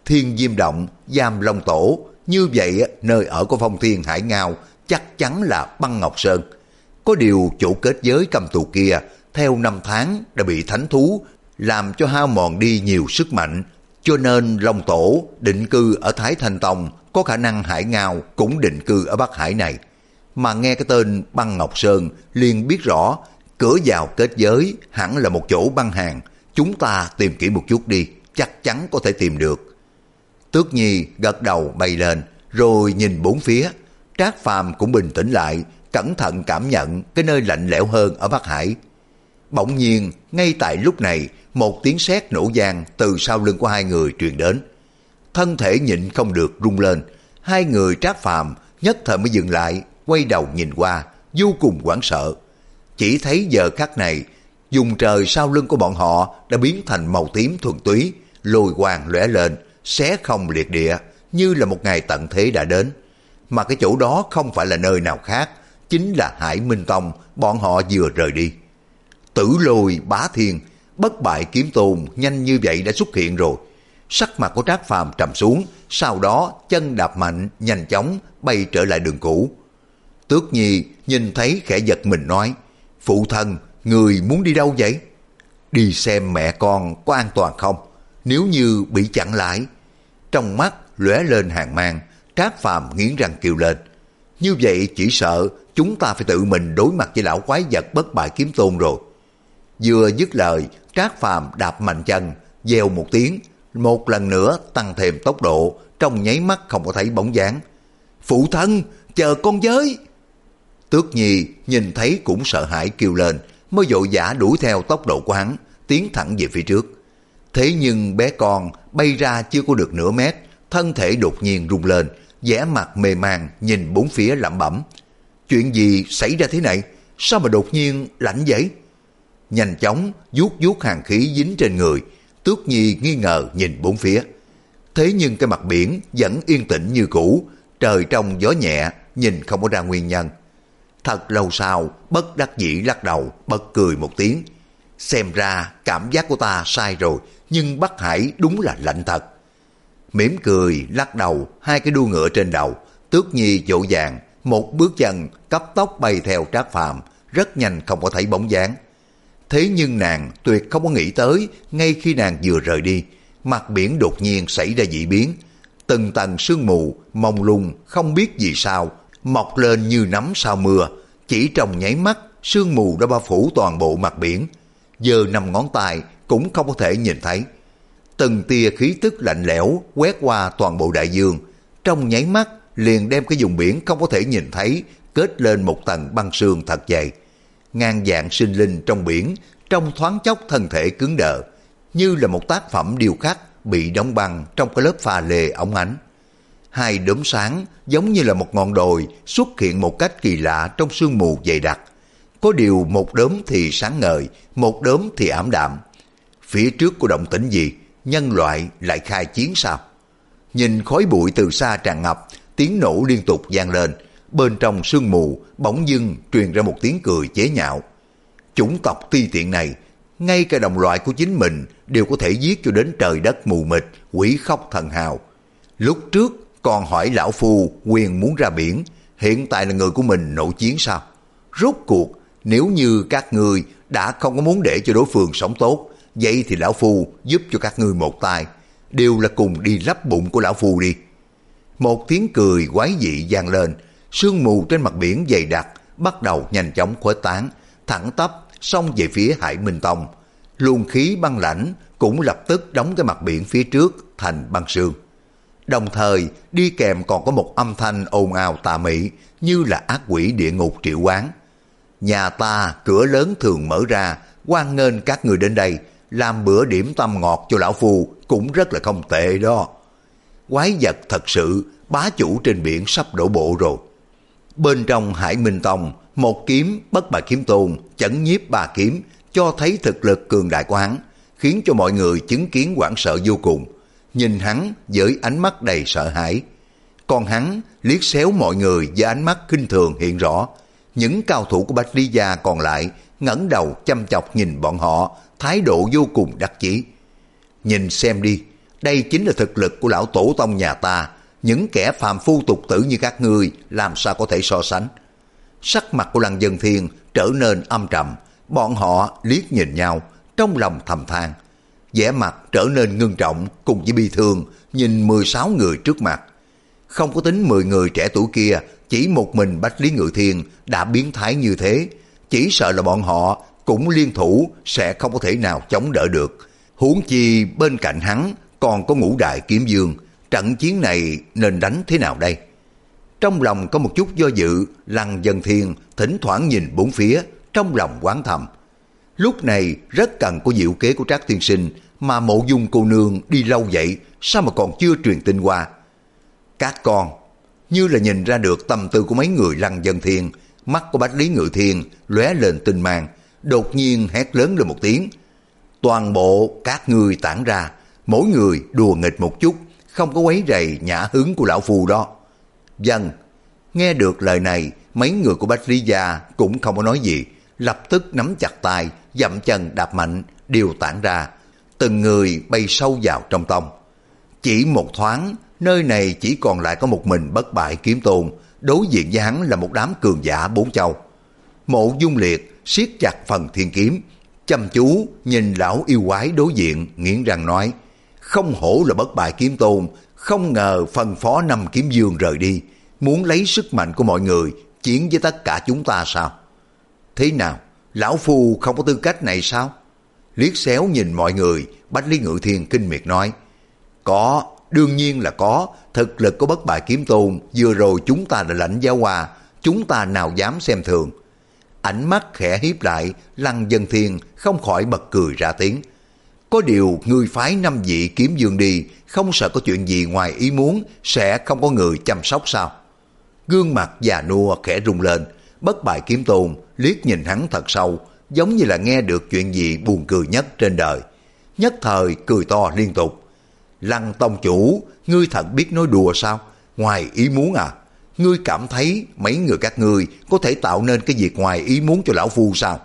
Thiên Diêm Động, Giam Long Tổ, như vậy nơi ở của Phong Thiên Hải Ngao chắc chắn là Băng Ngọc Sơn. Có điều chủ kết giới cầm tù kia theo năm tháng đã bị thánh thú làm cho hao mòn đi nhiều sức mạnh, cho nên Long Tổ định cư ở Thái Thanh Tông, có khả năng Hải Ngao cũng định cư ở Bắc Hải này. Mà nghe cái tên Băng Ngọc Sơn liền biết rõ cửa vào kết giới hẳn là một chỗ băng hàng, chúng ta tìm kỹ một chút đi, chắc chắn có thể tìm được. Tước Nhi gật đầu bay lên, rồi nhìn bốn phía. Trác Phàm cũng bình tĩnh lại, cẩn thận cảm nhận cái nơi lạnh lẽo hơn ở Bắc Hải. Bỗng nhiên, ngay tại lúc này, một tiếng sét nổ vang từ sau lưng của hai người truyền đến. Thân thể nhịn không được rung lên, hai người Trác Phàm nhất thời mới dừng lại, quay đầu nhìn qua, vô cùng hoảng sợ. Chỉ thấy giờ khắc này, vùng trời sau lưng của bọn họ đã biến thành màu tím thuần túy, lôi quang lóe lên, xé không liệt địa, như là một ngày tận thế đã đến. Mà cái chỗ đó không phải là nơi nào khác, chính là Hải Minh Tông bọn họ vừa rời đi. Tử Lôi Bá Thiên, bất bại kiếm tôn nhanh như vậy đã xuất hiện rồi. Sắc mặt của Trác Phàm trầm xuống, sau đó chân đạp mạnh, nhanh chóng bay trở lại đường cũ. Tước Nhi nhìn thấy khẽ giật mình nói, phụ thân, người muốn đi đâu vậy? Đi xem mẹ con có an toàn không, nếu như bị chặn lại. Trong mắt lóe lên hàng mang, Trác Phàm nghiến răng kêu lên, như vậy chỉ sợ chúng ta phải tự mình đối mặt với lão quái vật bất bại kiếm tôn rồi. Vừa dứt lời, Trác Phàm đạp mạnh chân, vèo một tiếng, một lần nữa tăng thêm tốc độ, trong nháy mắt không có thấy bóng dáng. Phụ thân, chờ con với. Tước Nhi nhìn thấy cũng sợ hãi kêu lên, mới vội vã đuổi theo tốc độ của hắn, tiến thẳng về phía trước. Thế nhưng bé con bay ra chưa có được nửa mét, thân thể đột nhiên rung lên, vẻ mặt mê man nhìn bốn phía lẩm bẩm. Chuyện gì xảy ra thế này? Sao mà đột nhiên lạnh vậy? Nhanh chóng vuốt vuốt hàn khí dính trên người, Tước Nhi nghi ngờ nhìn bốn phía. Thế nhưng cái mặt biển vẫn yên tĩnh như cũ, trời trong gió nhẹ, nhìn không có ra nguyên nhân. Thật lâu sau, bất đắc dĩ lắc đầu, bật cười một tiếng. Xem ra cảm giác của ta sai rồi, nhưng Bắc Hải đúng là lạnh thật. Mỉm cười, lắc đầu, hai cái đuôi ngựa trên đầu, Tước Nhi vội vàng, một bước chân cấp tốc bay theo Trác Phàm, rất nhanh không có thấy bóng dáng. Thế nhưng nàng tuyệt không có nghĩ tới, ngay khi nàng vừa rời đi, mặt biển đột nhiên xảy ra dị biến. Từng tầng sương mù, mông lung, không biết vì sao, mọc lên như nắm sau mưa. Chỉ trong nháy mắt, sương mù đã bao phủ toàn bộ mặt biển. Giờ năm ngón tay cũng không có thể nhìn thấy. Từng tia khí tức lạnh lẽo quét qua toàn bộ đại dương. Trong nháy mắt, liền đem cái vùng biển không có thể nhìn thấy, kết lên một tầng băng sương thật dày. Ngàn vạn sinh linh trong biển, trong thoáng chốc thân thể cứng đờ, như là một tác phẩm điêu khắc bị đóng băng trong cái lớp pha lê óng ánh. Hai đốm sáng giống như là một ngọn đồi xuất hiện một cách kỳ lạ trong sương mù dày đặc. Có điều một đốm thì sáng ngời, một đốm thì ảm đạm. Phía trước của động tĩnh gì, nhân loại lại khai chiến sao? Nhìn khói bụi từ xa tràn ngập, tiếng nổ liên tục vang lên. Bên trong sương mù bỗng dưng truyền ra một tiếng cười chế nhạo. Chủng tộc ti tiện này, ngay cả đồng loại của chính mình đều có thể giết cho đến trời đất mù mịt, quỷ khóc thần hào. Lúc trước còn hỏi lão phu quyền muốn ra biển, hiện tại là người của mình nổi chiến sao? Rốt cuộc nếu như các ngươi đã không có muốn để cho đối phương sống tốt, vậy thì lão phu giúp cho các ngươi một tay, đều là cùng đi lấp bụng của lão phu đi. Một tiếng cười quái dị vang lên, sương mù trên mặt biển dày đặc bắt đầu nhanh chóng khuếch tán, thẳng tắp xông về phía Hải Minh Tông. Luồng khí băng lãnh cũng lập tức đóng cái mặt biển phía trước thành băng sương. Đồng thời đi kèm còn có một âm thanh ồn ào tà mị, như là ác quỷ địa ngục triệu hoán. Nhà ta cửa lớn thường mở ra, hoan nghênh các người đến đây, làm bữa điểm tâm ngọt cho lão phu cũng rất là không tệ đó. Quái vật thật sự, bá chủ trên biển sắp đổ bộ rồi. Bên trong Hải Minh Tông, một kiếm bất bại kiếm tôn chấn nhiếp ba kiếm, cho thấy thực lực cường đại của hắn, khiến cho mọi người chứng kiến hoảng sợ vô cùng, nhìn hắn với ánh mắt đầy sợ hãi. Còn hắn liếc xéo mọi người với ánh mắt khinh thường hiện rõ. Những cao thủ của Bạch Ly Gia còn lại ngẩng đầu chăm chọc nhìn bọn họ, thái độ vô cùng đắc chí. Nhìn xem đi, Đây chính là thực lực của lão tổ tông nhà ta, những kẻ phàm phu tục tử như các ngươi làm sao có thể so sánh. Sắc mặt của Lăng Vân Thiên trở nên âm trầm, bọn họ liếc nhìn nhau, trong lòng thầm than. Vẻ mặt trở nên ngưng trọng cùng với bi thương, nhìn mười sáu người trước mặt. Không có tính mười người trẻ tuổi kia, chỉ một mình Bách Lý Ngự Thiên đã biến thái như thế, chỉ sợ là bọn họ cũng liên thủ sẽ không có thể nào chống đỡ được. Huống chi bên cạnh hắn còn có Ngũ Đại Kiếm Dương, trận chiến này nên đánh thế nào đây? Trong lòng có một chút do dự, Lăng Vân Thiên thỉnh thoảng nhìn bốn phía, trong lòng oán thầm. Lúc này rất cần có diệu kế của Trác tiên sinh, mà Mộ Dung cô nương đi lâu vậy, sao mà còn chưa truyền tin qua? Các con như là nhìn ra được tâm tư của mấy người Lăng Vân Thiên, mắt của Bách Lý Ngự Thiên lóe lên tinh mang, đột nhiên hét lớn lên một tiếng. Toàn bộ các ngươi tản ra, mỗi người đùa nghịch một chút, không có quấy rầy nhã hứng của lão phù đó. Dân, nghe được lời này, mấy người của Bách Lý gia cũng không có nói gì, lập tức nắm chặt tay, dậm chân đạp mạnh, đều tản ra, từng người bay sâu vào trong tông. Chỉ một thoáng, nơi này chỉ còn lại có một mình Bất Bại Kiếm Tôn, đối diện với hắn là một đám cường giả bốn châu. Mộ Dung Liệt siết chặt phần thiên kiếm, chăm chú nhìn lão yêu quái đối diện, nghiến răng nói: không hổ là Bất Bại Kiếm Tôn, không ngờ phân phó năm kiếm dương rời đi, muốn lấy sức mạnh của mọi người chiến với tất cả chúng ta sao? Thế nào, lão phu không có tư cách này sao? Liếc xéo nhìn mọi người, Bách Lý Ngự Thiên kinh miệt nói: có, đương nhiên là có, thực lực của Bất Bại Kiếm Tôn vừa rồi chúng ta đã lãnh giáo qua, chúng ta nào dám xem thường. Ánh mắt khẽ hiếp lại, Lăng Vân Thiên không khỏi bật cười ra tiếng. Có điều ngươi phái năm vị kiếm dương đi, không sợ có chuyện gì ngoài ý muốn sẽ không có người chăm sóc sao? Gương mặt già nua khẽ rung lên, Bất Bại Kiếm Tôn liếc nhìn hắn thật sâu, giống như là nghe được chuyện gì buồn cười nhất trên đời. Nhất thời cười to liên tục. Lăng tông chủ, ngươi thật biết nói đùa sao? Ngoài ý muốn à? Ngươi cảm thấy mấy người các ngươi có thể tạo nên cái việc ngoài ý muốn cho lão phu sao?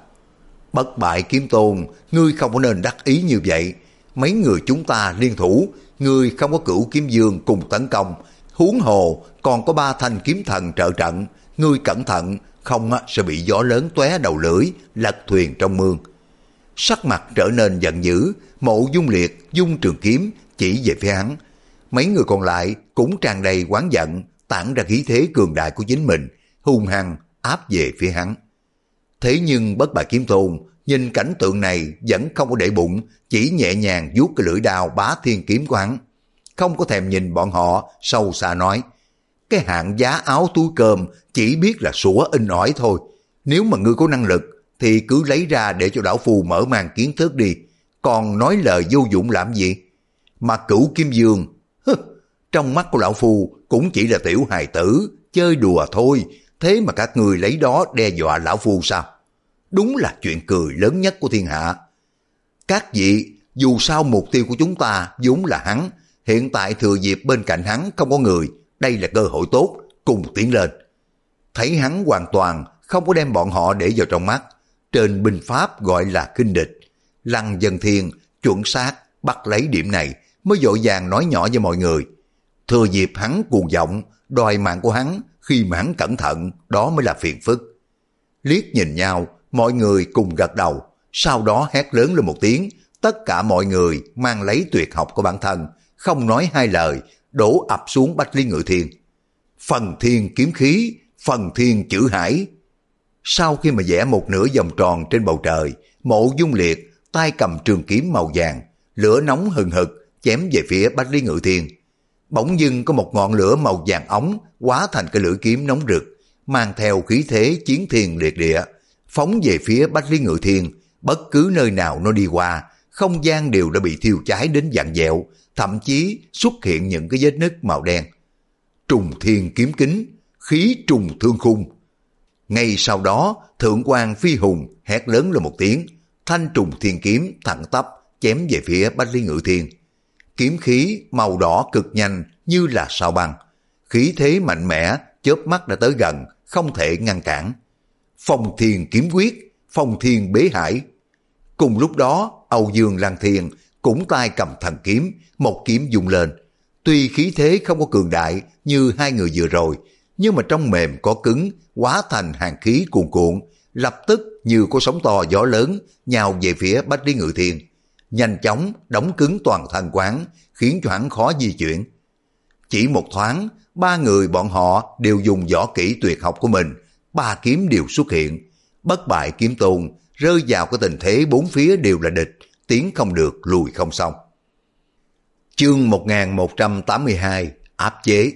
Bất Bại Kiếm Tôn, ngươi không có nên đắc ý như vậy. Mấy người chúng ta liên thủ, ngươi không có Cửu Kiếm Dương cùng tấn công, huống hồ còn có ba thanh kiếm thần trợ trận, ngươi cẩn thận, không sẽ bị gió lớn tóe đầu lưỡi, lật thuyền trong mương. Sắc mặt trở nên giận dữ, Mộ Dung Liệt dung trường kiếm chỉ về phía hắn. Mấy người còn lại cũng tràn đầy oán giận, tản ra khí thế cường đại của chính mình, hung hăng áp về phía hắn. Thế nhưng Bất Bại Kiếm Tôn nhìn cảnh tượng này vẫn không có để bụng, chỉ nhẹ nhàng vuốt cái lưỡi đao bá thiên kiếm của hắn, không có thèm nhìn bọn họ, sâu xa nói: cái hạng giá áo túi cơm chỉ biết là sủa in ỏi thôi, nếu mà ngươi có năng lực thì cứ lấy ra để cho lão phu mở màn kiến thức đi, còn nói lời vô dụng làm gì? Mà Cửu Kiếm Dương, hứ, trong mắt của lão phu cũng chỉ là tiểu hài tử, chơi đùa thôi, thế mà các người lấy đó đe dọa lão phu sao? Đúng là chuyện cười lớn nhất của thiên hạ. Các vị, dù sao mục tiêu của chúng ta vốn là hắn, hiện tại thừa dịp bên cạnh hắn không có người, đây là cơ hội tốt, cùng tiến lên. Thấy hắn hoàn toàn không có đem bọn họ để vào trong mắt, trên binh pháp gọi là khinh địch. Lăng Vân Thiên chuẩn xác bắt lấy điểm này, mới vội vàng nói nhỏ với mọi người: thừa dịp hắn cuồng vọng, đòi mạng của hắn, khi mà hắn cẩn thận, đó mới là phiền phức. Liếc nhìn nhau, mọi người cùng gật đầu, sau đó hét lớn lên một tiếng, tất cả mọi người mang lấy tuyệt học của bản thân, không nói hai lời, đổ ập xuống Bách Lý Ngự Thiên. Phần thiên kiếm khí, phần thiên chữ hải. Sau khi mà vẽ một nửa vòng tròn trên bầu trời, Mộ Dung Liệt tay cầm trường kiếm màu vàng, lửa nóng hừng hực chém về phía Bách Lý Ngự Thiên. Bỗng dưng có một ngọn lửa màu vàng óng hóa thành cái lưỡi kiếm nóng rực, mang theo khí thế chiến thiên liệt địa, phóng về phía Bách Lý Ngự Thiên. Bất cứ nơi nào nó đi qua, không gian đều đã bị thiêu cháy đến vặn vẹo, thậm chí xuất hiện những cái vết nứt màu đen. Trùng thiên kiếm kính, khí trùng thương khung. Ngay sau đó, Thượng quan Phi Hùng hét lớn lên một tiếng, thanh trùng thiên kiếm thẳng tắp chém về phía Bách Lý Ngự Thiên. Kiếm khí màu đỏ cực nhanh như là sao băng, khí thế mạnh mẽ, chớp mắt đã tới gần, không thể ngăn cản. Phong thiên kiếm quyết, phong thiên bế hải. Cùng lúc đó, Âu Dương Lăng Thiên cũng tay cầm thần kiếm, một kiếm dùng lên. Tuy khí thế không có cường đại như hai người vừa rồi, nhưng mà trong mềm có cứng, hóa thành hàng khí cuồn cuộn, lập tức như có sóng to gió lớn nhào về phía Bách Lý Ngự Thiên, nhanh chóng đóng cứng toàn thân quán, khiến cho hắn khó di chuyển. Chỉ một thoáng, ba người bọn họ đều dùng võ kỹ tuyệt học của mình, ba kiếm đều xuất hiện. Bất bại kiếm tôn rơi vào cái tình thế bốn phía đều là địch, tiến không được lùi không xong. Chương một nghìn một trăm tám mươi hai áp chế.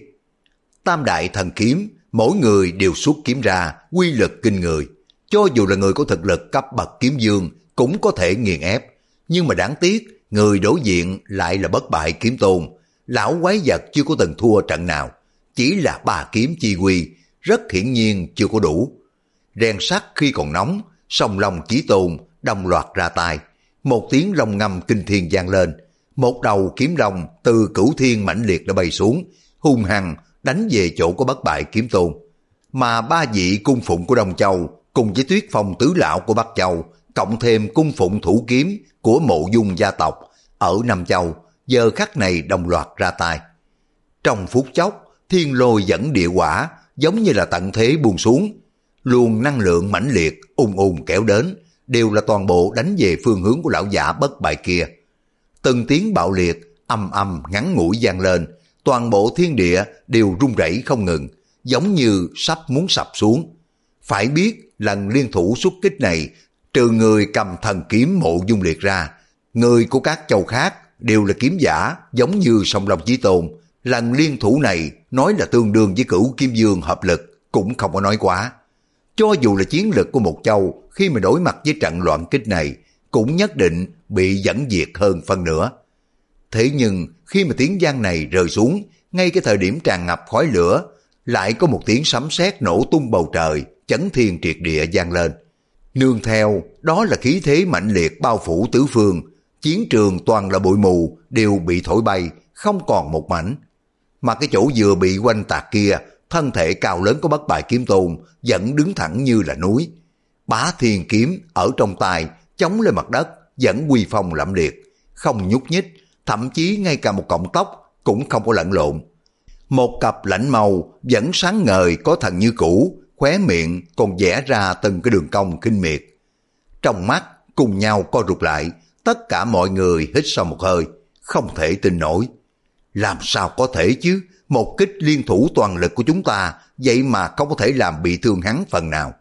Tam đại thần kiếm, mỗi người đều xuất kiếm ra, quy lực kinh người. Cho dù là người có thực lực cấp bậc kiếm vương cũng có thể nghiền ép. Nhưng mà đáng tiếc, người đối diện lại là bất bại kiếm tôn. Lão quái vật chưa có từng thua trận nào. Chỉ là ba kiếm chi quy, rất hiển nhiên chưa có đủ. Rèn sắt khi còn nóng, song long chí tôn đồng loạt ra tay. Một tiếng long ngâm kinh thiên vang lên. Một đầu kiếm long từ cửu thiên mãnh liệt đã bay xuống, hung hăng đánh về chỗ của bất bại kiếm tôn. Mà ba vị cung phụng của Đông Châu cùng với Tuyết Phong tứ lão của Bắc Châu, cộng thêm cung phụng thủ kiếm của Mộ Dung gia tộc ở Nam Châu, giờ khắc này đồng loạt ra tay. Trong phút chốc, thiên lôi dẫn địa hỏa giống như là tận thế buông xuống, luồng năng lượng mãnh liệt ùn ùn kéo đến, đều là toàn bộ đánh về phương hướng của lão giả bất bại kia. Từng tiếng bạo liệt âm âm ngắn ngủi vang lên, toàn bộ thiên địa đều rung rẩy không ngừng, giống như sắp muốn sập xuống. Phải biết lần liên thủ xuất kích này, trừ người cầm thần kiếm Mộ Dung Liệt ra, người của các châu khác đều là kiếm giả, giống như song long chí tôn. Lần liên thủ này nói là tương đương với cửu kiếm vương hợp lực cũng không có nói quá. Cho dù là chiến lực của một châu khi mà đối mặt với trận loạn kích này, cũng nhất định bị dẫn diệt hơn phân nửa. Thế nhưng khi mà tiếng vang này rơi xuống, ngay cái thời điểm tràn ngập khói lửa, lại có một tiếng sấm sét nổ tung bầu trời, chấn thiên triệt địa vang lên. Nương theo, đó là khí thế mạnh liệt bao phủ tứ phương, chiến trường toàn là bụi mù, đều bị thổi bay, không còn một mảnh. Mà cái chỗ vừa bị quanh tạc kia, thân thể cao lớn của bất bại kiếm tôn vẫn đứng thẳng như là núi. Bá thiên kiếm ở trong tay, chống lên mặt đất, vẫn uy phong lẫm liệt, không nhúc nhích, thậm chí ngay cả một cọng tóc cũng không có lẫn lộn. Một cặp lãnh màu vẫn sáng ngời có thần như cũ, khóe miệng còn vẽ ra từng cái đường cong khinh miệt. Trong mắt cùng nhau co rụt lại, tất cả mọi người hít sâu một hơi, không thể tin nổi. Làm sao có thể chứ, một kích liên thủ toàn lực của chúng ta, vậy mà không có thể làm bị thương hắn phần nào.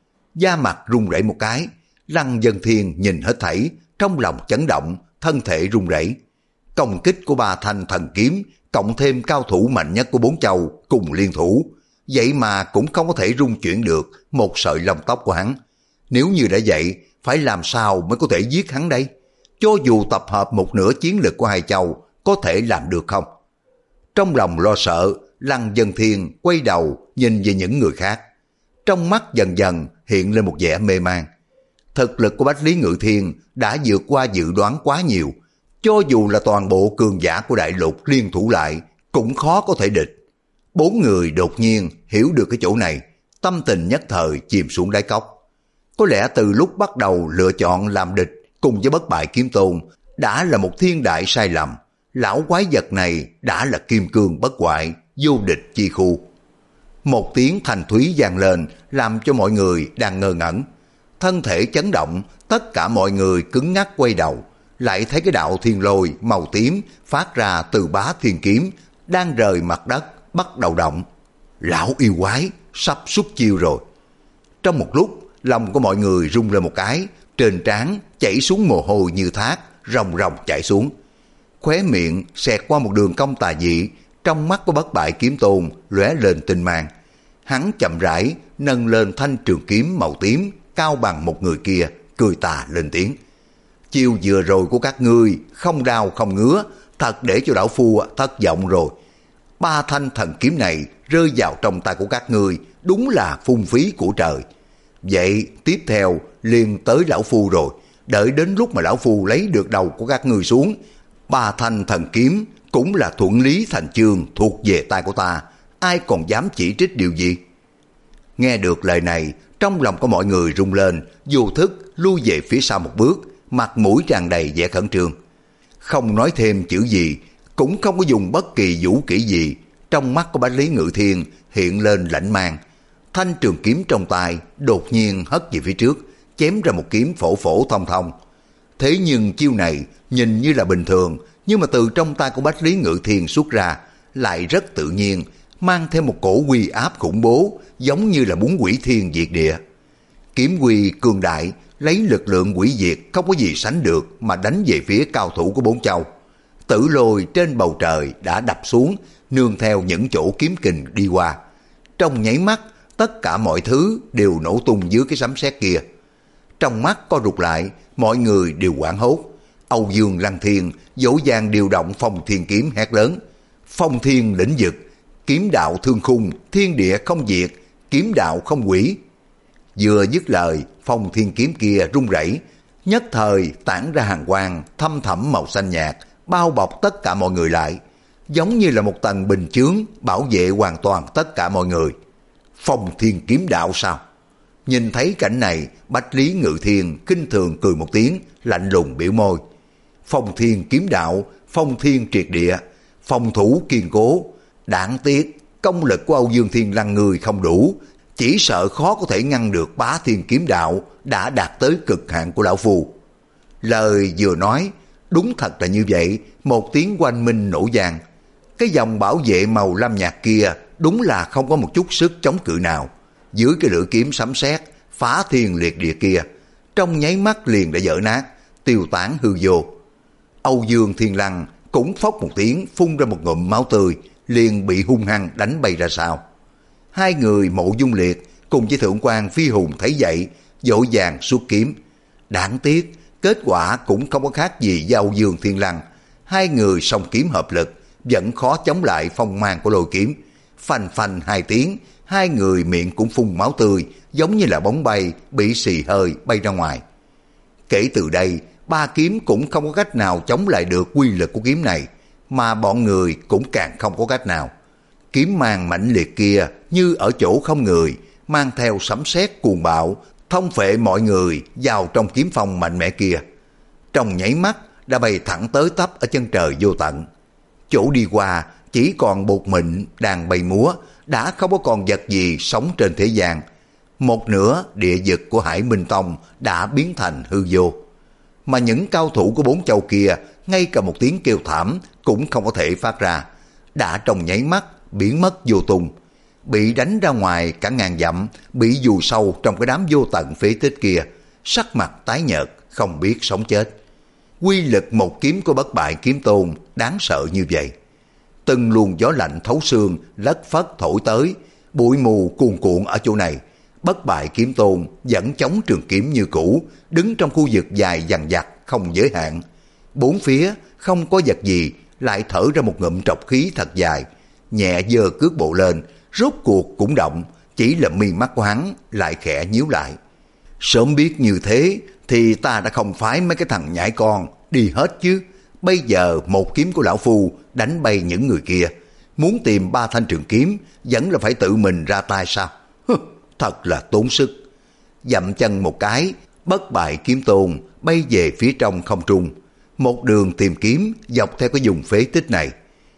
Da mặt run rẩy một cái, Lăng Vân Thiên nhìn hết thảy, trong lòng chấn động, thân thể run rẩy. Công kích của ba thanh thần kiếm, cộng thêm cao thủ mạnh nhất của bốn châu cùng liên thủ, vậy mà cũng không có thể rung chuyển được một sợi lông tóc của hắn. Nếu như đã vậy, phải làm sao mới có thể giết hắn đây? Cho dù tập hợp một nửa chiến lực của hai châu, có thể làm được không? Trong lòng lo sợ, Lăng Vân Thiên quay đầu nhìn về những người khác. Trong mắt dần dần hiện lên một vẻ mê man. Thực lực của Bách Lý Ngự Thiên đã vượt qua dự đoán quá nhiều. Cho dù là toàn bộ cường giả của đại lục liên thủ lại, cũng khó có thể địch. Bốn người đột nhiên hiểu được cái chỗ này, tâm tình nhất thời chìm xuống đáy cốc. Có lẽ từ lúc bắt đầu lựa chọn làm địch cùng với bất bại kiếm tôn đã là một thiên đại sai lầm. Lão quái vật này đã là kim cương bất hoại, vô địch chi khu. Một tiếng thanh thúy vang lên làm cho mọi người đang ngơ ngẩn. Thân thể chấn động, tất cả mọi người cứng ngắc quay đầu, lại thấy cái đạo thiên lôi màu tím phát ra từ bá thiên kiếm đang rời mặt đất bắt đầu động. Lão yêu quái sắp xuất chiêu rồi. Trong một lúc, lòng của mọi người rung lên một cái, trên trán chảy xuống mồ hôi như thác, ròng ròng chảy xuống. Khóe miệng xẹt qua một đường cong tà dị, trong mắt của bất bại kiếm tôn lóe lên tinh mang. Hắn chậm rãi nâng lên thanh trường kiếm màu tím cao bằng một người kia, cười tà lên tiếng. Chiêu vừa rồi của các ngươi không đau không ngứa, thật để cho lão phu thất vọng rồi. Ba thanh thần kiếm này rơi vào trong tay của các ngươi, đúng là phung phí của trời. Vậy tiếp theo liền tới lão phu rồi, đợi đến lúc mà lão phu lấy được đầu của các ngươi xuống, ba thanh thần kiếm cũng là thuận lý thành chương thuộc về tay của ta, ai còn dám chỉ trích điều gì? Nghe được lời này, trong lòng của mọi người rung lên, vô thức lui về phía sau một bước, mặt mũi tràn đầy vẻ khẩn trương. Không nói thêm chữ gì, cũng không có dùng bất kỳ vũ kỹ gì, trong mắt của Bách Lý Ngự Thiên hiện lên lãnh mang. Thanh trường kiếm trong tay đột nhiên hất về phía trước, chém ra một kiếm phổ phổ thông thông. Thế nhưng chiêu này nhìn như là bình thường, nhưng mà từ trong tay của Bách Lý Ngự Thiên xuất ra lại rất tự nhiên, mang theo một cổ uy áp khủng bố, giống như là muốn hủy thiên diệt địa. Kiếm uy cường đại, lấy lực lượng hủy diệt không có gì sánh được mà đánh về phía cao thủ của bốn châu. Tử lôi trên bầu trời đã đập xuống, nương theo những chỗ kiếm kình đi qua. Trong nháy mắt, tất cả mọi thứ đều nổ tung dưới cái sấm sét kia. Trong mắt co rụt lại, mọi người đều hoảng hốt. Âu Dương Lăng Thiên dỗ dàng điều động Phong Thiên kiếm hét lớn: Phong Thiên lĩnh vực, kiếm đạo thương khung, thiên địa không diệt, kiếm đạo không hủy. Vừa dứt lời, Phong Thiên kiếm kia rung rẩy, nhất thời tản ra hàng quang thâm thẳm màu xanh nhạt, bao bọc tất cả mọi người lại, giống như là một tầng bình chướng bảo vệ hoàn toàn tất cả mọi người. Phong Thiên kiếm đạo sao? Nhìn thấy cảnh này, Bách Lý Ngự Thiên kinh thường cười một tiếng, lạnh lùng biểu môi. Phong Thiên kiếm đạo, phong thiên triệt địa, phòng thủ kiên cố. Đáng tiếc, công lực của Âu Dương Thiên Lăng người không đủ, chỉ sợ khó có thể ngăn được Bá Thiên kiếm đạo đã đạt tới cực hạn của lão phu. Lời vừa nói, đúng thật là như vậy, một tiếng oanh minh nổ vang. Cái dòng bảo vệ màu lam nhạt kia đúng là không có một chút sức chống cự nào. Dưới cái lưỡi kiếm sấm sét phá thiên liệt địa kia, trong nháy mắt liền đã vỡ nát, tiêu tán hư vô. Âu Dương Thiên Lăng cũng phốc một tiếng phun ra một ngụm máu tươi, liền bị hung hăng đánh bay ra sau. Hai người Mộ Dung Liệt cùng với Thượng quan Phi Hùng thấy vậy, vội vàng xuất kiếm. Đáng tiếc, kết quả cũng không có khác gì với Âu Dương Thiên Lăng. Hai người song kiếm hợp lực, vẫn khó chống lại phong mang của lôi kiếm. Phanh phanh hai tiếng, hai người miệng cũng phun máu tươi, giống như là bóng bay bị xì hơi bay ra ngoài. Kể từ đây, ba kiếm cũng không có cách nào chống lại được quy lực của kiếm này, mà bọn người cũng càng không có cách nào. Kiếm mang mãnh liệt kia như ở chỗ không người, mang theo sấm sét cuồng bạo, thông phệ mọi người vào trong kiếm phong mạnh mẽ kia. Trong nháy mắt đã bay thẳng tới tấp ở chân trời vô tận. Chỗ đi qua chỉ còn bột mịn đang bay múa, đã không có còn vật gì sống trên thế gian. Một nửa địa vực của Hải Minh Tông đã biến thành hư vô. Mà những cao thủ của bốn châu kia, ngay cả một tiếng kêu thảm cũng không có thể phát ra, đã trong nháy mắt biến mất vô tung, bị đánh ra ngoài cả ngàn dặm, bị dù sâu trong cái đám vô tận phế tích kia, sắc mặt tái nhợt, không biết sống chết. Quy lực một kiếm của Bất Bại Kiếm Tôn đáng sợ như vậy. Từng luồng gió lạnh thấu xương lất phất thổi tới, bụi mù cuồn cuộn ở chỗ này. Bất Bại Kiếm Tôn vẫn chống trường kiếm như cũ, đứng trong khu vực dài dằng dặc không giới hạn. Bốn phía không có vật gì, lại thở ra một ngụm trọc khí thật dài, nhẹ giơ cước bộ lên, rốt cuộc cũng động, chỉ là mi mắt của hắn lại khẽ nhíu lại. Sớm biết như thế thì ta đã không phái mấy cái thằng nhãi con đi hết chứ. Bây giờ một kiếm của lão phu đánh bay những người kia, muốn tìm ba thanh trường kiếm vẫn là phải tự mình ra tay sao? Hừ, thật là tốn sức. Dậm chân một cái, Bất Bại Kiếm Tôn bay về phía trong không trung, một đường tìm kiếm dọc theo cái vùng phế tích này.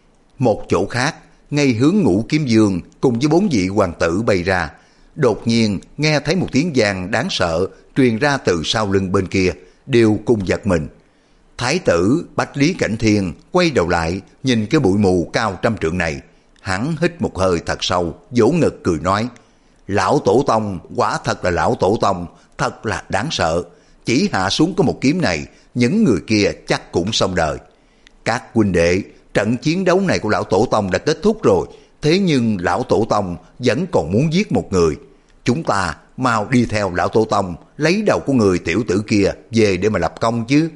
Một chỗ khác, ngay hướng Ngũ Kiếm Dương cùng với bốn vị hoàng tử bay ra, đột nhiên nghe thấy một tiếng vang đáng sợ truyền ra từ sau lưng bên kia, đều cùng giật mình. Thái tử Bách Lý Cảnh Thiên quay đầu lại nhìn cái bụi mù cao trăm trượng này, hắn hít một hơi thật sâu, vỗ ngực cười nói: Lão Tổ Tông, quả thật là Lão Tổ Tông, thật là đáng sợ. Chỉ hạ xuống có một kiếm này, những người kia chắc cũng xong đời. Các huynh đệ, trận chiến đấu này của Lão Tổ Tông đã kết thúc rồi, thế nhưng Lão Tổ Tông vẫn còn muốn giết một người. Chúng ta mau đi theo Lão Tổ Tông, lấy đầu của người tiểu tử kia về để mà lập công chứ.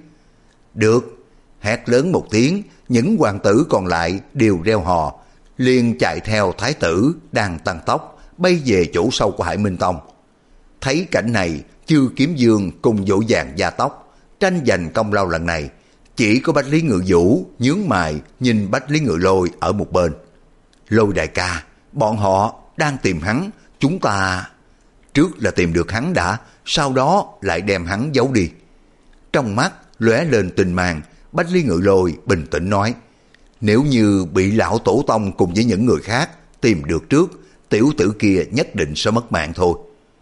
Được. Hét lớn một tiếng, những hoàng tử còn lại đều reo hò, liền chạy theo thái tử đang tăng tốc bay về chỗ sâu của Hải Minh Tông. Thấy cảnh này, Chư Kiếm Dương cùng vỗ vàng gia tốc tranh giành công lao lần này. Chỉ có Bách Lý Ngự Vũ nhướng mày nhìn Bách Lý Ngự Lôi ở một bên. Lôi đại ca, bọn họ đang tìm hắn, chúng ta trước là tìm được hắn đã, sau đó lại đem hắn giấu đi. Trong mắt lóe lên tình mang, Bách Lý Ngự Lôi bình tĩnh nói, nếu như bị lão tổ tông cùng với những người khác tìm được trước, tiểu tử kia nhất định sẽ mất mạng thôi.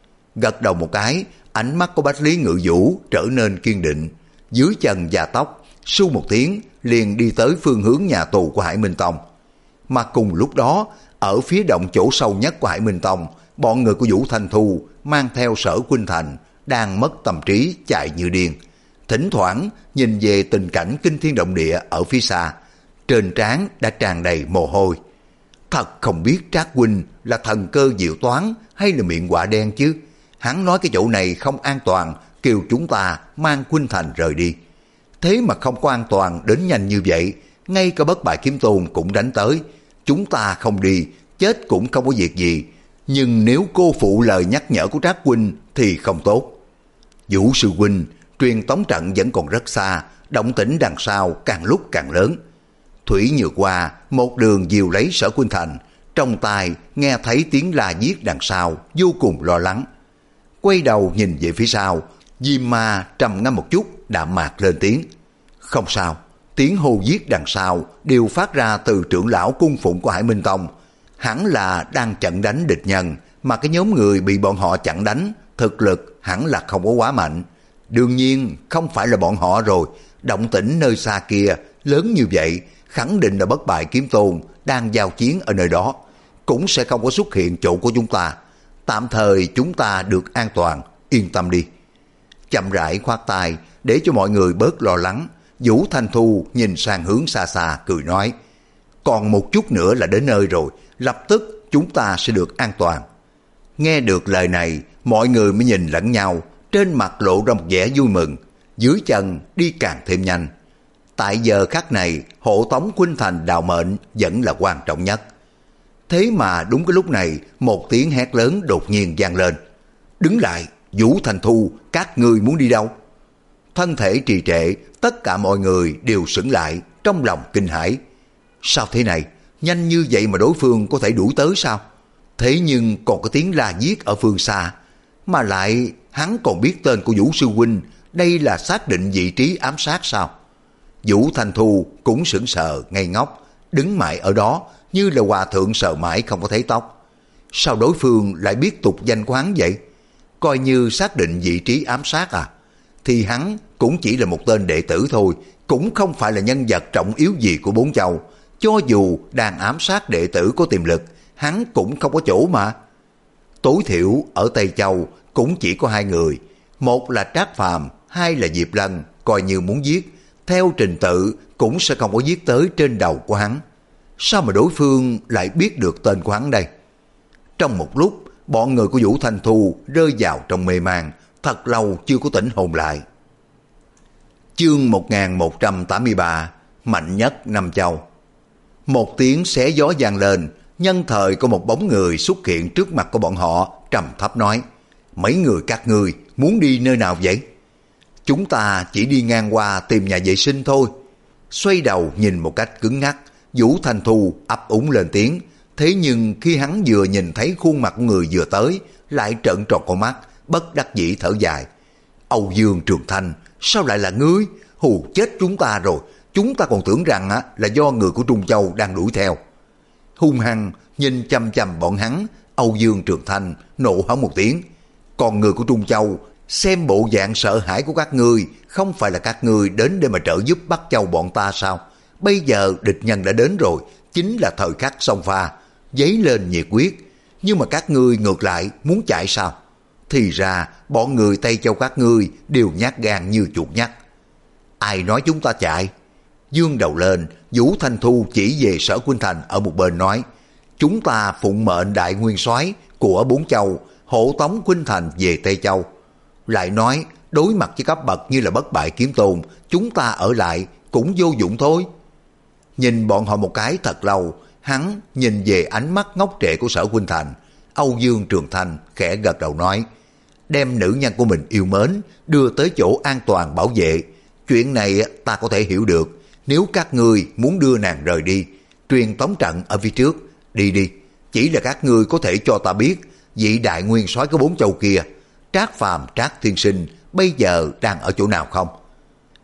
Gật đầu một cái, ánh mắt của Bách Lý Ngự Vũ trở nên kiên định, dưới chân già tóc, su một tiếng liền đi tới phương hướng nhà tù của Hải Minh Tông. Mà cùng lúc đó, ở phía động chỗ sâu nhất của Hải Minh Tông, bọn người của Vũ Thanh Thu mang theo Sở Khuynh Thành đang mất tâm trí chạy như điên, thỉnh thoảng nhìn về tình cảnh kinh thiên động địa ở phía xa, trên trán đã tràn đầy mồ hôi. Thật không biết Trác huynh là thần cơ diệu toán hay là miệng quạ đen chứ. Hắn nói cái chỗ này không an toàn, kêu chúng ta mang Khuynh Thành rời đi. Thế mà không có an toàn đến nhanh như vậy, ngay cả Bất Bại Kiếm Tôn cũng đánh tới. Chúng ta không đi, chết cũng không có việc gì. Nhưng nếu cô phụ lời nhắc nhở của Trác huynh thì không tốt. Vũ sư huynh, truyền tống trận vẫn còn rất xa, động tĩnh đằng sau càng lúc càng lớn. Thủy Nhược Hoa một đường dìu lấy Sở Khuynh Thành, trong tai nghe thấy tiếng la giết đằng sau, vô cùng lo lắng. Quay đầu nhìn về phía sau, Diêm Ma trầm ngâm một chút, đạm mạc lên tiếng. Không sao, tiếng hô giết đằng sau đều phát ra từ trưởng lão cung phụng của Hải Minh Tông. Hẳn là đang chặn đánh địch nhân, mà cái nhóm người bị bọn họ chặn đánh, thực lực hẳn là không có quá mạnh. Đương nhiên không phải là bọn họ rồi, động tĩnh nơi xa kia lớn như vậy, khẳng định là Bất Bại Kiếm Tôn đang giao chiến ở nơi đó, cũng sẽ không có xuất hiện chỗ của chúng ta. Tạm thời chúng ta được an toàn, yên tâm đi. Chậm rãi khoát tay để cho mọi người bớt lo lắng. Vũ Thanh Thu nhìn sang hướng xa xa cười nói, còn một chút nữa là đến nơi rồi, lập tức chúng ta sẽ được an toàn. Nghe được lời này, mọi người mới nhìn lẫn nhau, trên mặt lộ ra một vẻ vui mừng, dưới chân đi càng thêm nhanh. Tại giờ khắc này, hộ tống Khuynh Thành đào mệnh vẫn là quan trọng nhất. Thế mà đúng cái lúc này, một tiếng hét lớn đột nhiên vang lên. Đứng lại, Vũ Thanh Thu, các ngươi muốn đi đâu? Thân thể trì trệ, tất cả mọi người đều sững lại, trong lòng kinh hãi. Sao thế này, nhanh như vậy mà đối phương có thể đuổi tới sao? Thế nhưng còn có tiếng la giết ở phương xa, mà lại hắn còn biết tên của Vũ sư huynh, đây là xác định vị trí ám sát sao? Vũ Thanh Thu cũng sững sờ ngây ngốc, đứng mãi ở đó như là hòa thượng sờ mãi không có thấy tóc. Sao đối phương lại biết tục danh của hắn vậy? Coi như xác định vị trí ám sát à? Thì hắn cũng chỉ là một tên đệ tử thôi, cũng không phải là nhân vật trọng yếu gì của Bốn Châu. Cho dù đang ám sát đệ tử có tiềm lực, hắn cũng không có chỗ mà. Tối thiểu ở Tây Châu cũng chỉ có hai người, một là Trác Phàm, hai là Diệp Lân. Coi như muốn giết, theo trình tự cũng sẽ không có giết tới trên đầu của hắn. Sao mà đối phương lại biết được tên của hắn đây? Trong một lúc, bọn người của Vũ Thanh Thu rơi vào trong mê man, thật lâu chưa có tỉnh hồn lại. Chương một nghìn một trăm tám mươi ba, mạnh nhất Nam Châu. Một tiếng xé gió vang lên, nhân thời có một bóng người xuất hiện trước mặt của bọn họ, trầm thấp nói, mấy người các ngươi muốn đi nơi nào vậy? Chúng ta chỉ đi ngang qua tìm nhà vệ sinh thôi. Xoay đầu nhìn một cách cứng ngắc, Vũ Thanh Thu ấp úng lên tiếng. Thế nhưng khi hắn vừa nhìn thấy khuôn mặt của người vừa tới, lại trợn tròn con mắt, bất đắc dĩ thở dài. Âu Dương Trường Thanh, sao lại là ngươi? Hù chết chúng ta rồi, chúng ta còn tưởng rằng á, là do người của Trung Châu đang đuổi theo. Hung hăng nhìn chăm chăm bọn hắn, Âu Dương Trường Thanh nộ hống một tiếng. Còn người của Trung Châu, xem bộ dạng sợ hãi của các ngươi, không phải là các ngươi đến để mà trợ giúp Bắc Châu bọn ta sao? Bây giờ địch nhân đã đến rồi, chính là thời khắc xông pha, dấy lên nhiệt quyết. Nhưng mà các ngươi ngược lại muốn chạy sao? Thì ra bọn người Tây Châu các ngươi đều nhát gan như chuột nhắt. Ai nói chúng ta chạy? Dương đầu lên, Vũ Thanh Thu chỉ về Sở Khuynh Thành ở một bên nói, chúng ta phụng mệnh đại nguyên soái của Bốn Châu hộ tống Khuynh Thành về Tây Châu. Lại nói đối mặt với cấp bậc như là Bất Bại Kiếm Tôn, chúng ta ở lại cũng vô dụng thôi. Nhìn bọn họ một cái thật lâu, hắn nhìn về ánh mắt ngốc trệ của Sở Khuynh Thành. Âu Dương Trường Thanh khẽ gật đầu nói, đem nữ nhân của mình yêu mến đưa tới chỗ an toàn bảo vệ. Chuyện này ta có thể hiểu được. Nếu các ngươi muốn đưa nàng rời đi, truyền tống trận ở phía trước, đi đi. Chỉ là các ngươi có thể cho ta biết vị đại nguyên soái của Bốn Châu kia, Trác Phàm, Trác Thiên Sinh bây giờ đang ở chỗ nào không?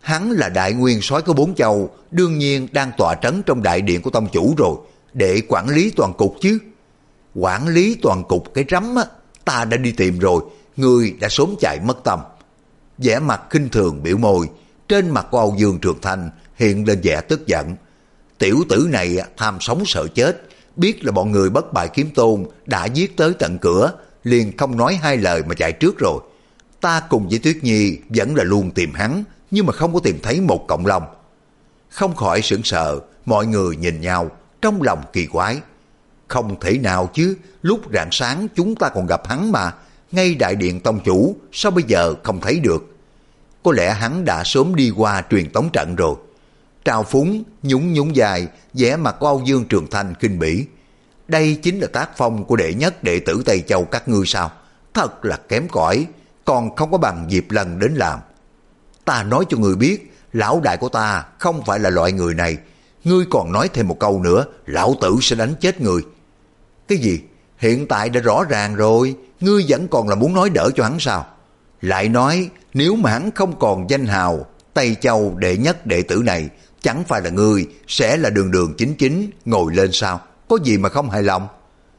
Hắn là đại nguyên soái có bốn châu, đương nhiên đang tọa trấn trong đại điện của tông chủ rồi, để quản lý toàn cục chứ. Quản lý toàn cục cái rắm á, ta đã đi tìm rồi, ngươi đã sớm chạy mất tâm. Vẻ mặt khinh thường biểu môi, trên mặt của Âu Dương Trường Thanh hiện lên vẻ tức giận. Tiểu tử này tham sống sợ chết, biết là bọn người bất bại kiếm tôn đã giết tới tận cửa, liền không nói hai lời mà chạy trước rồi. Ta cùng với Tuyết Nhi vẫn là luôn tìm hắn, nhưng mà không có tìm thấy một cọng lông. Không khỏi sững sờ, mọi người nhìn nhau, trong lòng kỳ quái. Không thể nào chứ, lúc rạng sáng chúng ta còn gặp hắn mà, ngay đại điện tông chủ, sao bây giờ không thấy được? Có lẽ hắn đã sớm đi qua truyền tống trận rồi. Trào Phúng nhún nhún dài, vẻ mặt của Âu Dương Trường Thanh kinh bỉ. Đây chính là tác phong của đệ nhất đệ tử Tây Châu các ngươi sao? Thật là kém cỏi, còn không có bằng Diệp Lân đến làm. Ta nói cho người biết, lão đại của ta không phải là loại người này. Ngươi còn nói thêm một câu nữa, lão tử sẽ đánh chết người. Cái gì? Hiện tại đã rõ ràng rồi, ngươi vẫn còn là muốn nói đỡ cho hắn sao? Lại nói, nếu mà hắn không còn danh hào Tây Châu đệ nhất đệ tử này, chẳng phải là ngươi sẽ là đường đường chính chính ngồi lên sao? Có gì mà không hài lòng?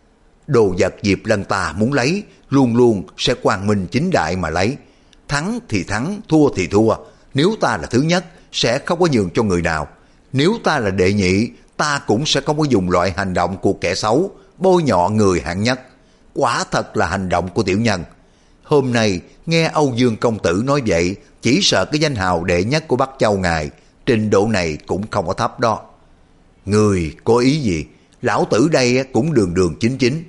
Đồ vật Diệp Lân ta muốn lấy, luôn luôn sẽ quang minh chính đại mà lấy. Thắng thì thắng, thua thì thua. Nếu ta là thứ nhất, sẽ không có nhường cho người nào. Nếu ta là đệ nhị, ta cũng sẽ không có dùng loại hành động của kẻ xấu, bôi nhọ người hạng nhất. Quả thật là hành động của tiểu nhân. Hôm nay, nghe Âu Dương công tử nói vậy, chỉ sợ cái danh hào đệ nhất của Bắc Châu ngài, trình độ này cũng không có thấp đó. Người có ý gì? Lão tử đây cũng đường đường chính chính.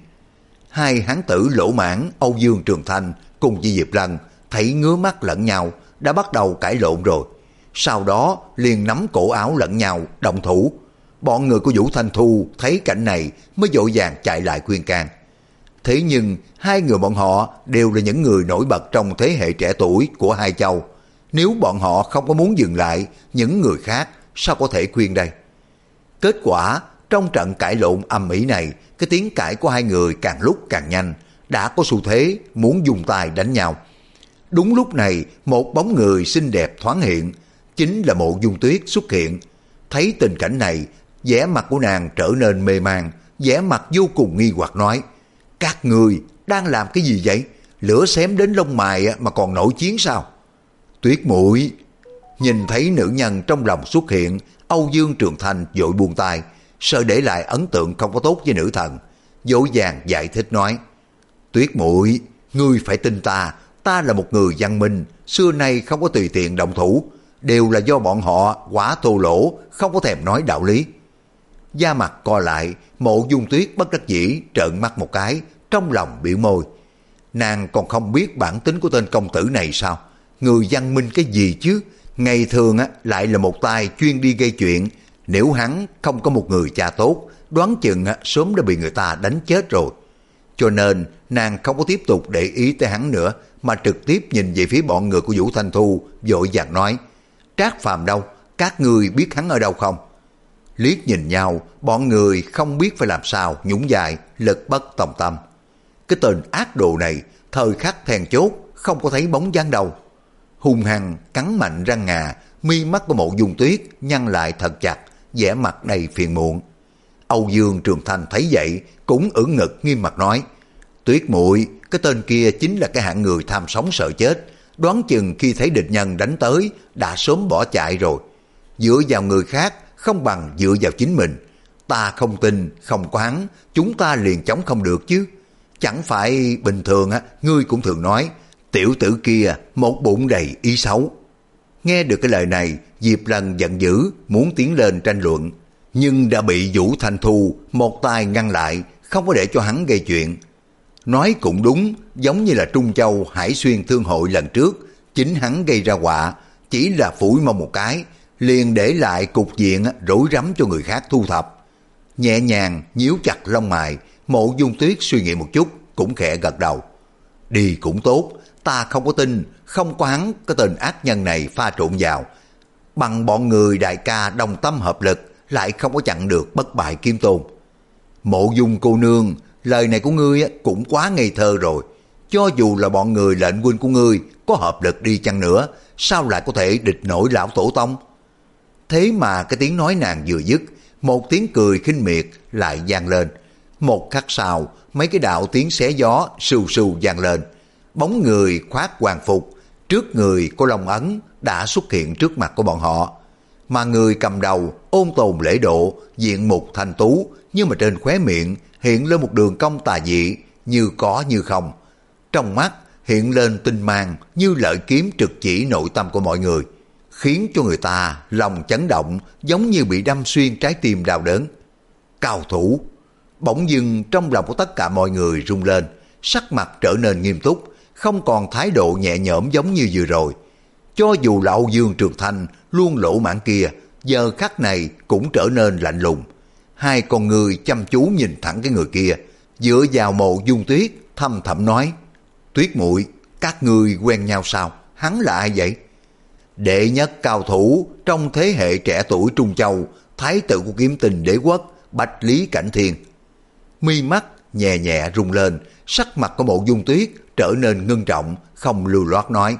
Hai hán tử lỗ mãn Âu Dương Trường Thanh cùng với Diệp Lân thấy ngứa mắt lẫn nhau, đã bắt đầu cãi lộn rồi. Sau đó liền nắm cổ áo lẫn nhau động thủ. Bọn người của Vũ Thanh Thu thấy cảnh này mới vội vàng chạy lại khuyên can. Thế nhưng hai người bọn họ đều là những người nổi bật trong thế hệ trẻ tuổi của hai châu. Nếu bọn họ không có muốn dừng lại, những người khác sao có thể khuyên đây? Kết quả trong trận cãi lộn ầm ĩ này, cái tiếng cãi của hai người càng lúc càng nhanh, đã có xu thế muốn dùng tay đánh nhau. Đúng lúc này, một bóng người xinh đẹp thoáng hiện, chính là Mộ Dung Tuyết xuất hiện. Thấy tình cảnh này, vẻ mặt của nàng trở nên mê man, vẻ mặt vô cùng nghi hoặc nói: các người đang làm cái gì vậy? Lửa xém đến lông mày mà còn nổi chiến sao? Tuyết muội. Nhìn thấy nữ nhân trong lòng xuất hiện, Âu Dương Trường Thanh vội buông tay, sợ để lại ấn tượng không có tốt với nữ thần, vội vàng giải thích nói: Tuyết muội, ngươi phải tin ta, ta là một người văn minh, xưa nay không có tùy tiện động thủ, đều là do bọn họ quá thô lỗ, không có thèm nói đạo lý. Da mặt co lại, Mộ Dung Tuyết bất đắc dĩ trợn mắt một cái, trong lòng biểu môi. Nàng còn không biết bản tính của tên công tử này sao? Người văn minh cái gì chứ? Ngày thường á lại là một tay chuyên đi gây chuyện. Nếu hắn không có một người cha tốt, đoán chừng á, sớm đã bị người ta đánh chết rồi. Cho nên nàng không có tiếp tục để ý tới hắn nữa, mà trực tiếp nhìn về phía bọn người của Vũ Thanh Thu, vội vàng nói: Trác Phàm đâu? Các người biết hắn ở đâu không? Liếc nhìn nhau, bọn người không biết phải làm sao, nhún dài, lực bất tòng tâm. Cái tên ác đồ này, thời khắc then chốt, không có thấy bóng dáng đâu. Hung hăng cắn mạnh răng ngà, mi mắt của Mộ Dung Tuyết nhăn lại thật chặt, vẻ mặt đầy phiền muộn. Âu Dương Trường Thanh thấy vậy, cũng ưỡn ngực nghiêm mặt nói: Tuyết muội, cái tên kia chính là cái hạng người tham sống sợ chết, đoán chừng khi thấy địch nhân đánh tới đã sớm bỏ chạy rồi. Dựa vào người khác không bằng dựa vào chính mình. Ta không tin, không có hắn, chúng ta liền chống không được chứ. Chẳng phải bình thường á, ngươi cũng thường nói, tiểu tử kia một bụng đầy ý xấu. Nghe được cái lời này, Diệp Lân giận dữ, muốn tiến lên tranh luận, nhưng đã bị Vũ Thanh Thu một tay ngăn lại, không có để cho hắn gây chuyện. Nói cũng đúng, giống như là Trung Châu Hải Xuyên Thương Hội lần trước, chính hắn gây ra họa, chỉ là phủi mông một cái, liền để lại cục diện rối rắm cho người khác thu thập. Nhẹ nhàng nhíu chặt lông mày, Mộ Dung Tuyết suy nghĩ một chút, cũng khẽ gật đầu. Đi cũng tốt, ta không có tin, không có hắn cái tên ác nhân này pha trộn vào. Bằng bọn người đại ca đồng tâm hợp lực, lại không có chặn được bất bại kiếm tôn. Mộ Dung cô nương, lời này của ngươi cũng quá ngây thơ rồi. cho dù là bọn người lệnh huynh của ngươi có hợp lực đi chăng nữa, sao lại có thể địch nổi lão tổ tông? Thế mà cái tiếng nói nàng vừa dứt, một tiếng cười khinh miệt lại vang lên. Một khắc sau, mấy cái đạo tiếng xé gió sù sù vang lên. Bóng người khoác hoàng phục, trước người có long ấn đã xuất hiện trước mặt của bọn họ. Mà người cầm đầu ôn tồn lễ độ, diện mục thanh tú, nhưng mà trên khóe miệng hiện lên một đường cong tà dị, như có như không. Trong mắt hiện lên tinh mang như lợi kiếm trực chỉ nội tâm của mọi người, khiến cho người ta lòng chấn động, giống như bị đâm xuyên trái tim đau đớn. Cao thủ! Bỗng dưng trong lòng của tất cả mọi người rung lên, sắc mặt trở nên nghiêm túc, không còn thái độ nhẹ nhõm giống như vừa rồi. Cho dù là Âu Dương Trường Thanh luôn lỗ mãn kia, giờ khắc này cũng trở nên lạnh lùng. Hai con người chăm chú nhìn thẳng cái người kia, dựa vào Mộ Dung Tuyết thâm thẳm nói: Tuyết muội, các ngươi quen nhau sao? Hắn là ai vậy? Đệ nhất cao thủ trong thế hệ trẻ tuổi Trung Châu, thái tử của Kiếm Tình Đế quốc Bạch Lý Cảnh Thiên. Mi mắt nhẹ nhẹ rung lên, sắc mặt của Mộ Dung Tuyết trở nên ngưng trọng, không lưu loát nói: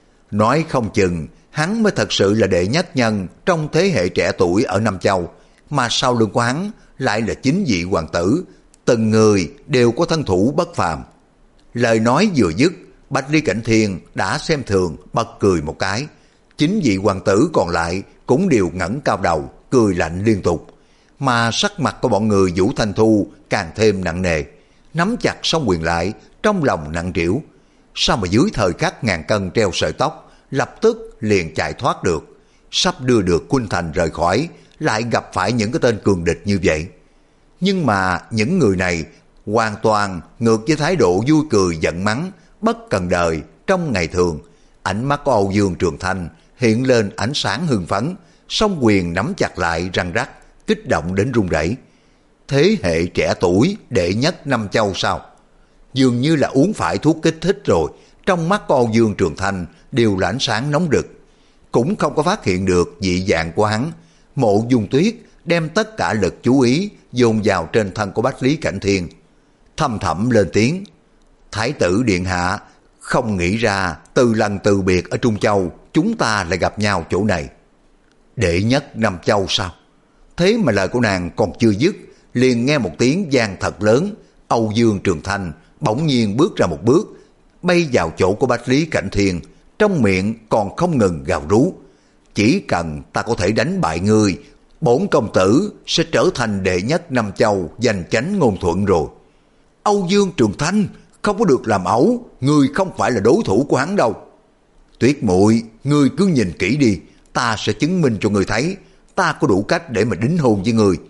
Nói không chừng hắn mới thật sự là đệ nhất nhân trong thế hệ trẻ tuổi ở Nam Châu, mà sau lưng của hắn lại là chính vị hoàng tử, từng người đều có thân thủ bất phàm. Lời nói vừa dứt, Bạch Lý Cảnh Thiên đã xem thường bật cười một cái. Chính vị hoàng tử còn lại cũng đều ngẩng cao đầu, cười lạnh liên tục. Mà sắc mặt của bọn người Vũ Thanh Thu càng thêm nặng nề, nắm chặt song quyền lại, trong lòng nặng trĩu. Sao mà dưới thời khắc ngàn cân treo sợi tóc, lập tức liền chạy thoát được, sắp đưa được Khuynh Thành rời khỏi, lại gặp phải những cái tên cường địch như vậy. Nhưng mà những người này hoàn toàn ngược với thái độ vui cười giận mắng, bất cần đời trong ngày thường. Ánh mắt của Âu Dương Trường Thanh hiện lên ánh sáng hưng phấn, song quyền nắm chặt lại răng rắc, kích động đến run rẩy. Thế hệ trẻ tuổi đệ nhất Nam Châu sao? Dường như là uống phải thuốc kích thích rồi, trong mắt của Âu Dương Trường Thanh đều là ánh sáng nóng rực. Cũng không có phát hiện được dị dạng của hắn. Mộ Dung Tuyết đem tất cả lực chú ý dồn vào trên thân của Bách Lý Cảnh Thiên, thầm thầm lên tiếng: Thái tử điện hạ, không nghĩ ra từ lần từ biệt ở Trung Châu chúng ta lại gặp nhau chỗ này. Đệ nhất Nam Châu sao? Thế mà lời của nàng còn chưa dứt, liền nghe một tiếng vang thật lớn. Âu Dương Trường Thanh bỗng nhiên bước ra một bước, bay vào chỗ của Bách Lý Cảnh Thiên, trong miệng còn không ngừng gào rú: Chỉ cần ta có thể đánh bại ngươi, bổn công tử sẽ trở thành đệ nhất Nam Châu, giành chánh ngôn thuận rồi. Âu Dương Trường Thanh, không có được làm ẩu, ngươi không phải là đối thủ của hắn đâu. Tuyết muội, ngươi cứ nhìn kỹ đi, ta sẽ chứng minh cho ngươi thấy, ta có đủ cách để mà đính hôn với ngươi.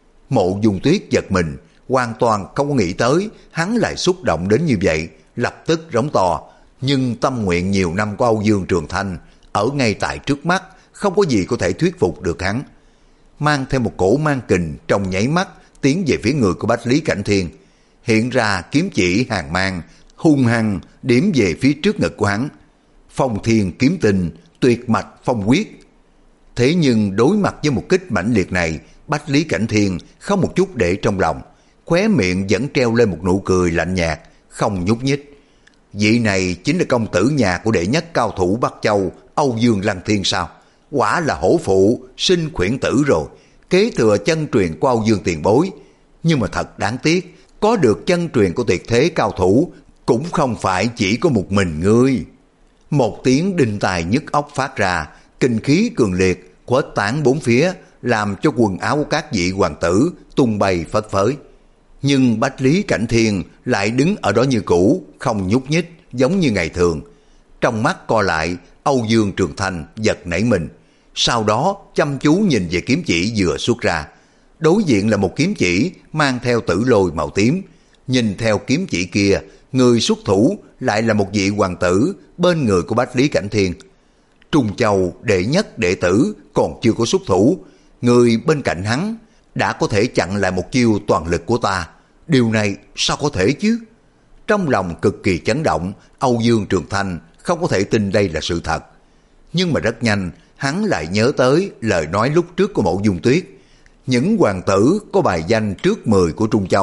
Mộ Dung Tuyết giật mình, hoàn toàn không có nghĩ tới hắn lại xúc động đến như vậy, lập tức rống to. Nhưng tâm nguyện nhiều năm của Âu Dương Trường Thanh ở ngay tại trước mắt, không có gì có thể thuyết phục được hắn. Mang theo một cổ mang kình, trong nháy mắt tiến về phía người của Bách Lý Cảnh Thiên, hiện ra kiếm chỉ hàng mang, hung hăng điểm về phía trước ngực của hắn. Phong thiên kiếm tinh, tuyệt mạch phong quyết. Thế nhưng đối mặt với một kích mãnh liệt này, Bách Lý Cảnh Thiên không một chút để trong lòng, khóe miệng vẫn treo lên một nụ cười lạnh nhạt, không nhúc nhích. Vị này chính là công tử nhà của đệ nhất cao thủ Bắc Châu, Âu Dương Lăng Thiên sao? Quả là hổ phụ sinh khuyển tử rồi, kế thừa chân truyền của Âu Dương tiền bối. Nhưng mà thật đáng tiếc, có được chân truyền của tuyệt thế cao thủ cũng không phải chỉ có một mình ngươi. Một tiếng đinh tai nhức óc phát ra, kinh khí cường liệt khuếch tán bốn phía, làm cho quần áo của các vị hoàng tử tung bay phất phới. Nhưng Bách Lý Cảnh Thiên lại đứng ở đó như cũ, không nhúc nhích, giống như ngày thường. Trong mắt co lại, Âu Dương Trường Thanh giật nảy mình, sau đó chăm chú nhìn về kiếm chỉ vừa xuất ra. Đối diện là một kiếm chỉ mang theo tử lôi màu tím. Nhìn theo kiếm chỉ kia, người xuất thủ lại là một vị hoàng tử bên người của Bách Lý Cảnh Thiên. Trung Châu đệ nhất đệ tử còn chưa có xuất thủ, người bên cạnh hắn đã có thể chặn lại một chiêu toàn lực của ta. Điều này sao có thể chứ? Trong lòng cực kỳ chấn động, Âu Dương Trường Thanh không có thể tin đây là sự thật. Nhưng mà rất nhanh, hắn lại nhớ tới lời nói lúc trước của Mộ Dung Tuyết. Những hoàng tử có bài danh trước mười của Trung Châu,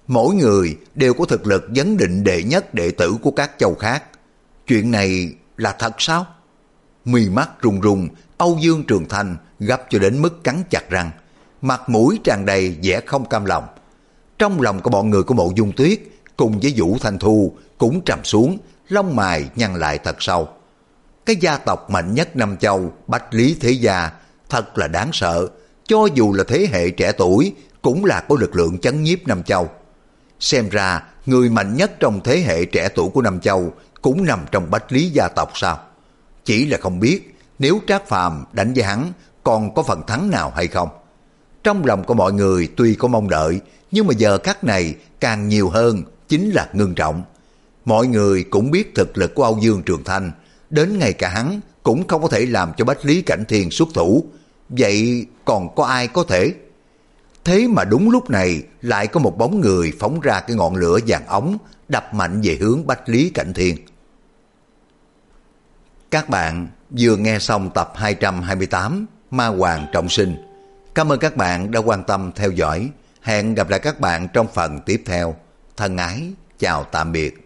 Mỗi người đều có thực lực vấn định đệ nhất đệ tử của các châu khác. Chuyện này là thật sao? Mi mắt run run, Âu Dương Trường Thanh gấp cho đến mức cắn chặt răng, mặt mũi tràn đầy vẻ không cam lòng. Trong lòng của bọn người của Mộ Dung Tuyết cùng với Vũ Thanh Thu cũng trầm xuống, lông mày nhăn lại thật sâu. Cái gia tộc mạnh nhất Nam Châu, Bách Lý Thế Gia, thật là đáng sợ. Cho dù là thế hệ trẻ tuổi, cũng là có lực lượng chấn nhiếp Nam Châu. Xem ra, người mạnh nhất trong thế hệ trẻ tuổi của Nam Châu cũng nằm trong Bách Lý gia tộc sao? Chỉ là không biết, nếu Trác Phàm đánh với hắn, còn có phần thắng nào hay không? Trong lòng của mọi người tuy có mong đợi, nhưng mà giờ khắc này càng nhiều hơn chính là ngưng trọng. Mọi người cũng biết thực lực của Âu Dương Trường Thanh, đến ngay cả hắn cũng không có thể làm cho Bách Lý Cảnh Thiên xuất thủ. Vậy còn có ai có thể? Thế mà đúng lúc này lại có một bóng người phóng ra cái ngọn lửa vàng ống, đập mạnh về hướng Bách Lý Cảnh Thiên. Các bạn vừa nghe xong tập hai trăm hai mươi tám Ma Hoàng Trọng Sinh. Cảm ơn các bạn đã quan tâm theo dõi. Hẹn gặp lại các bạn trong phần tiếp theo. Thân ái, chào tạm biệt.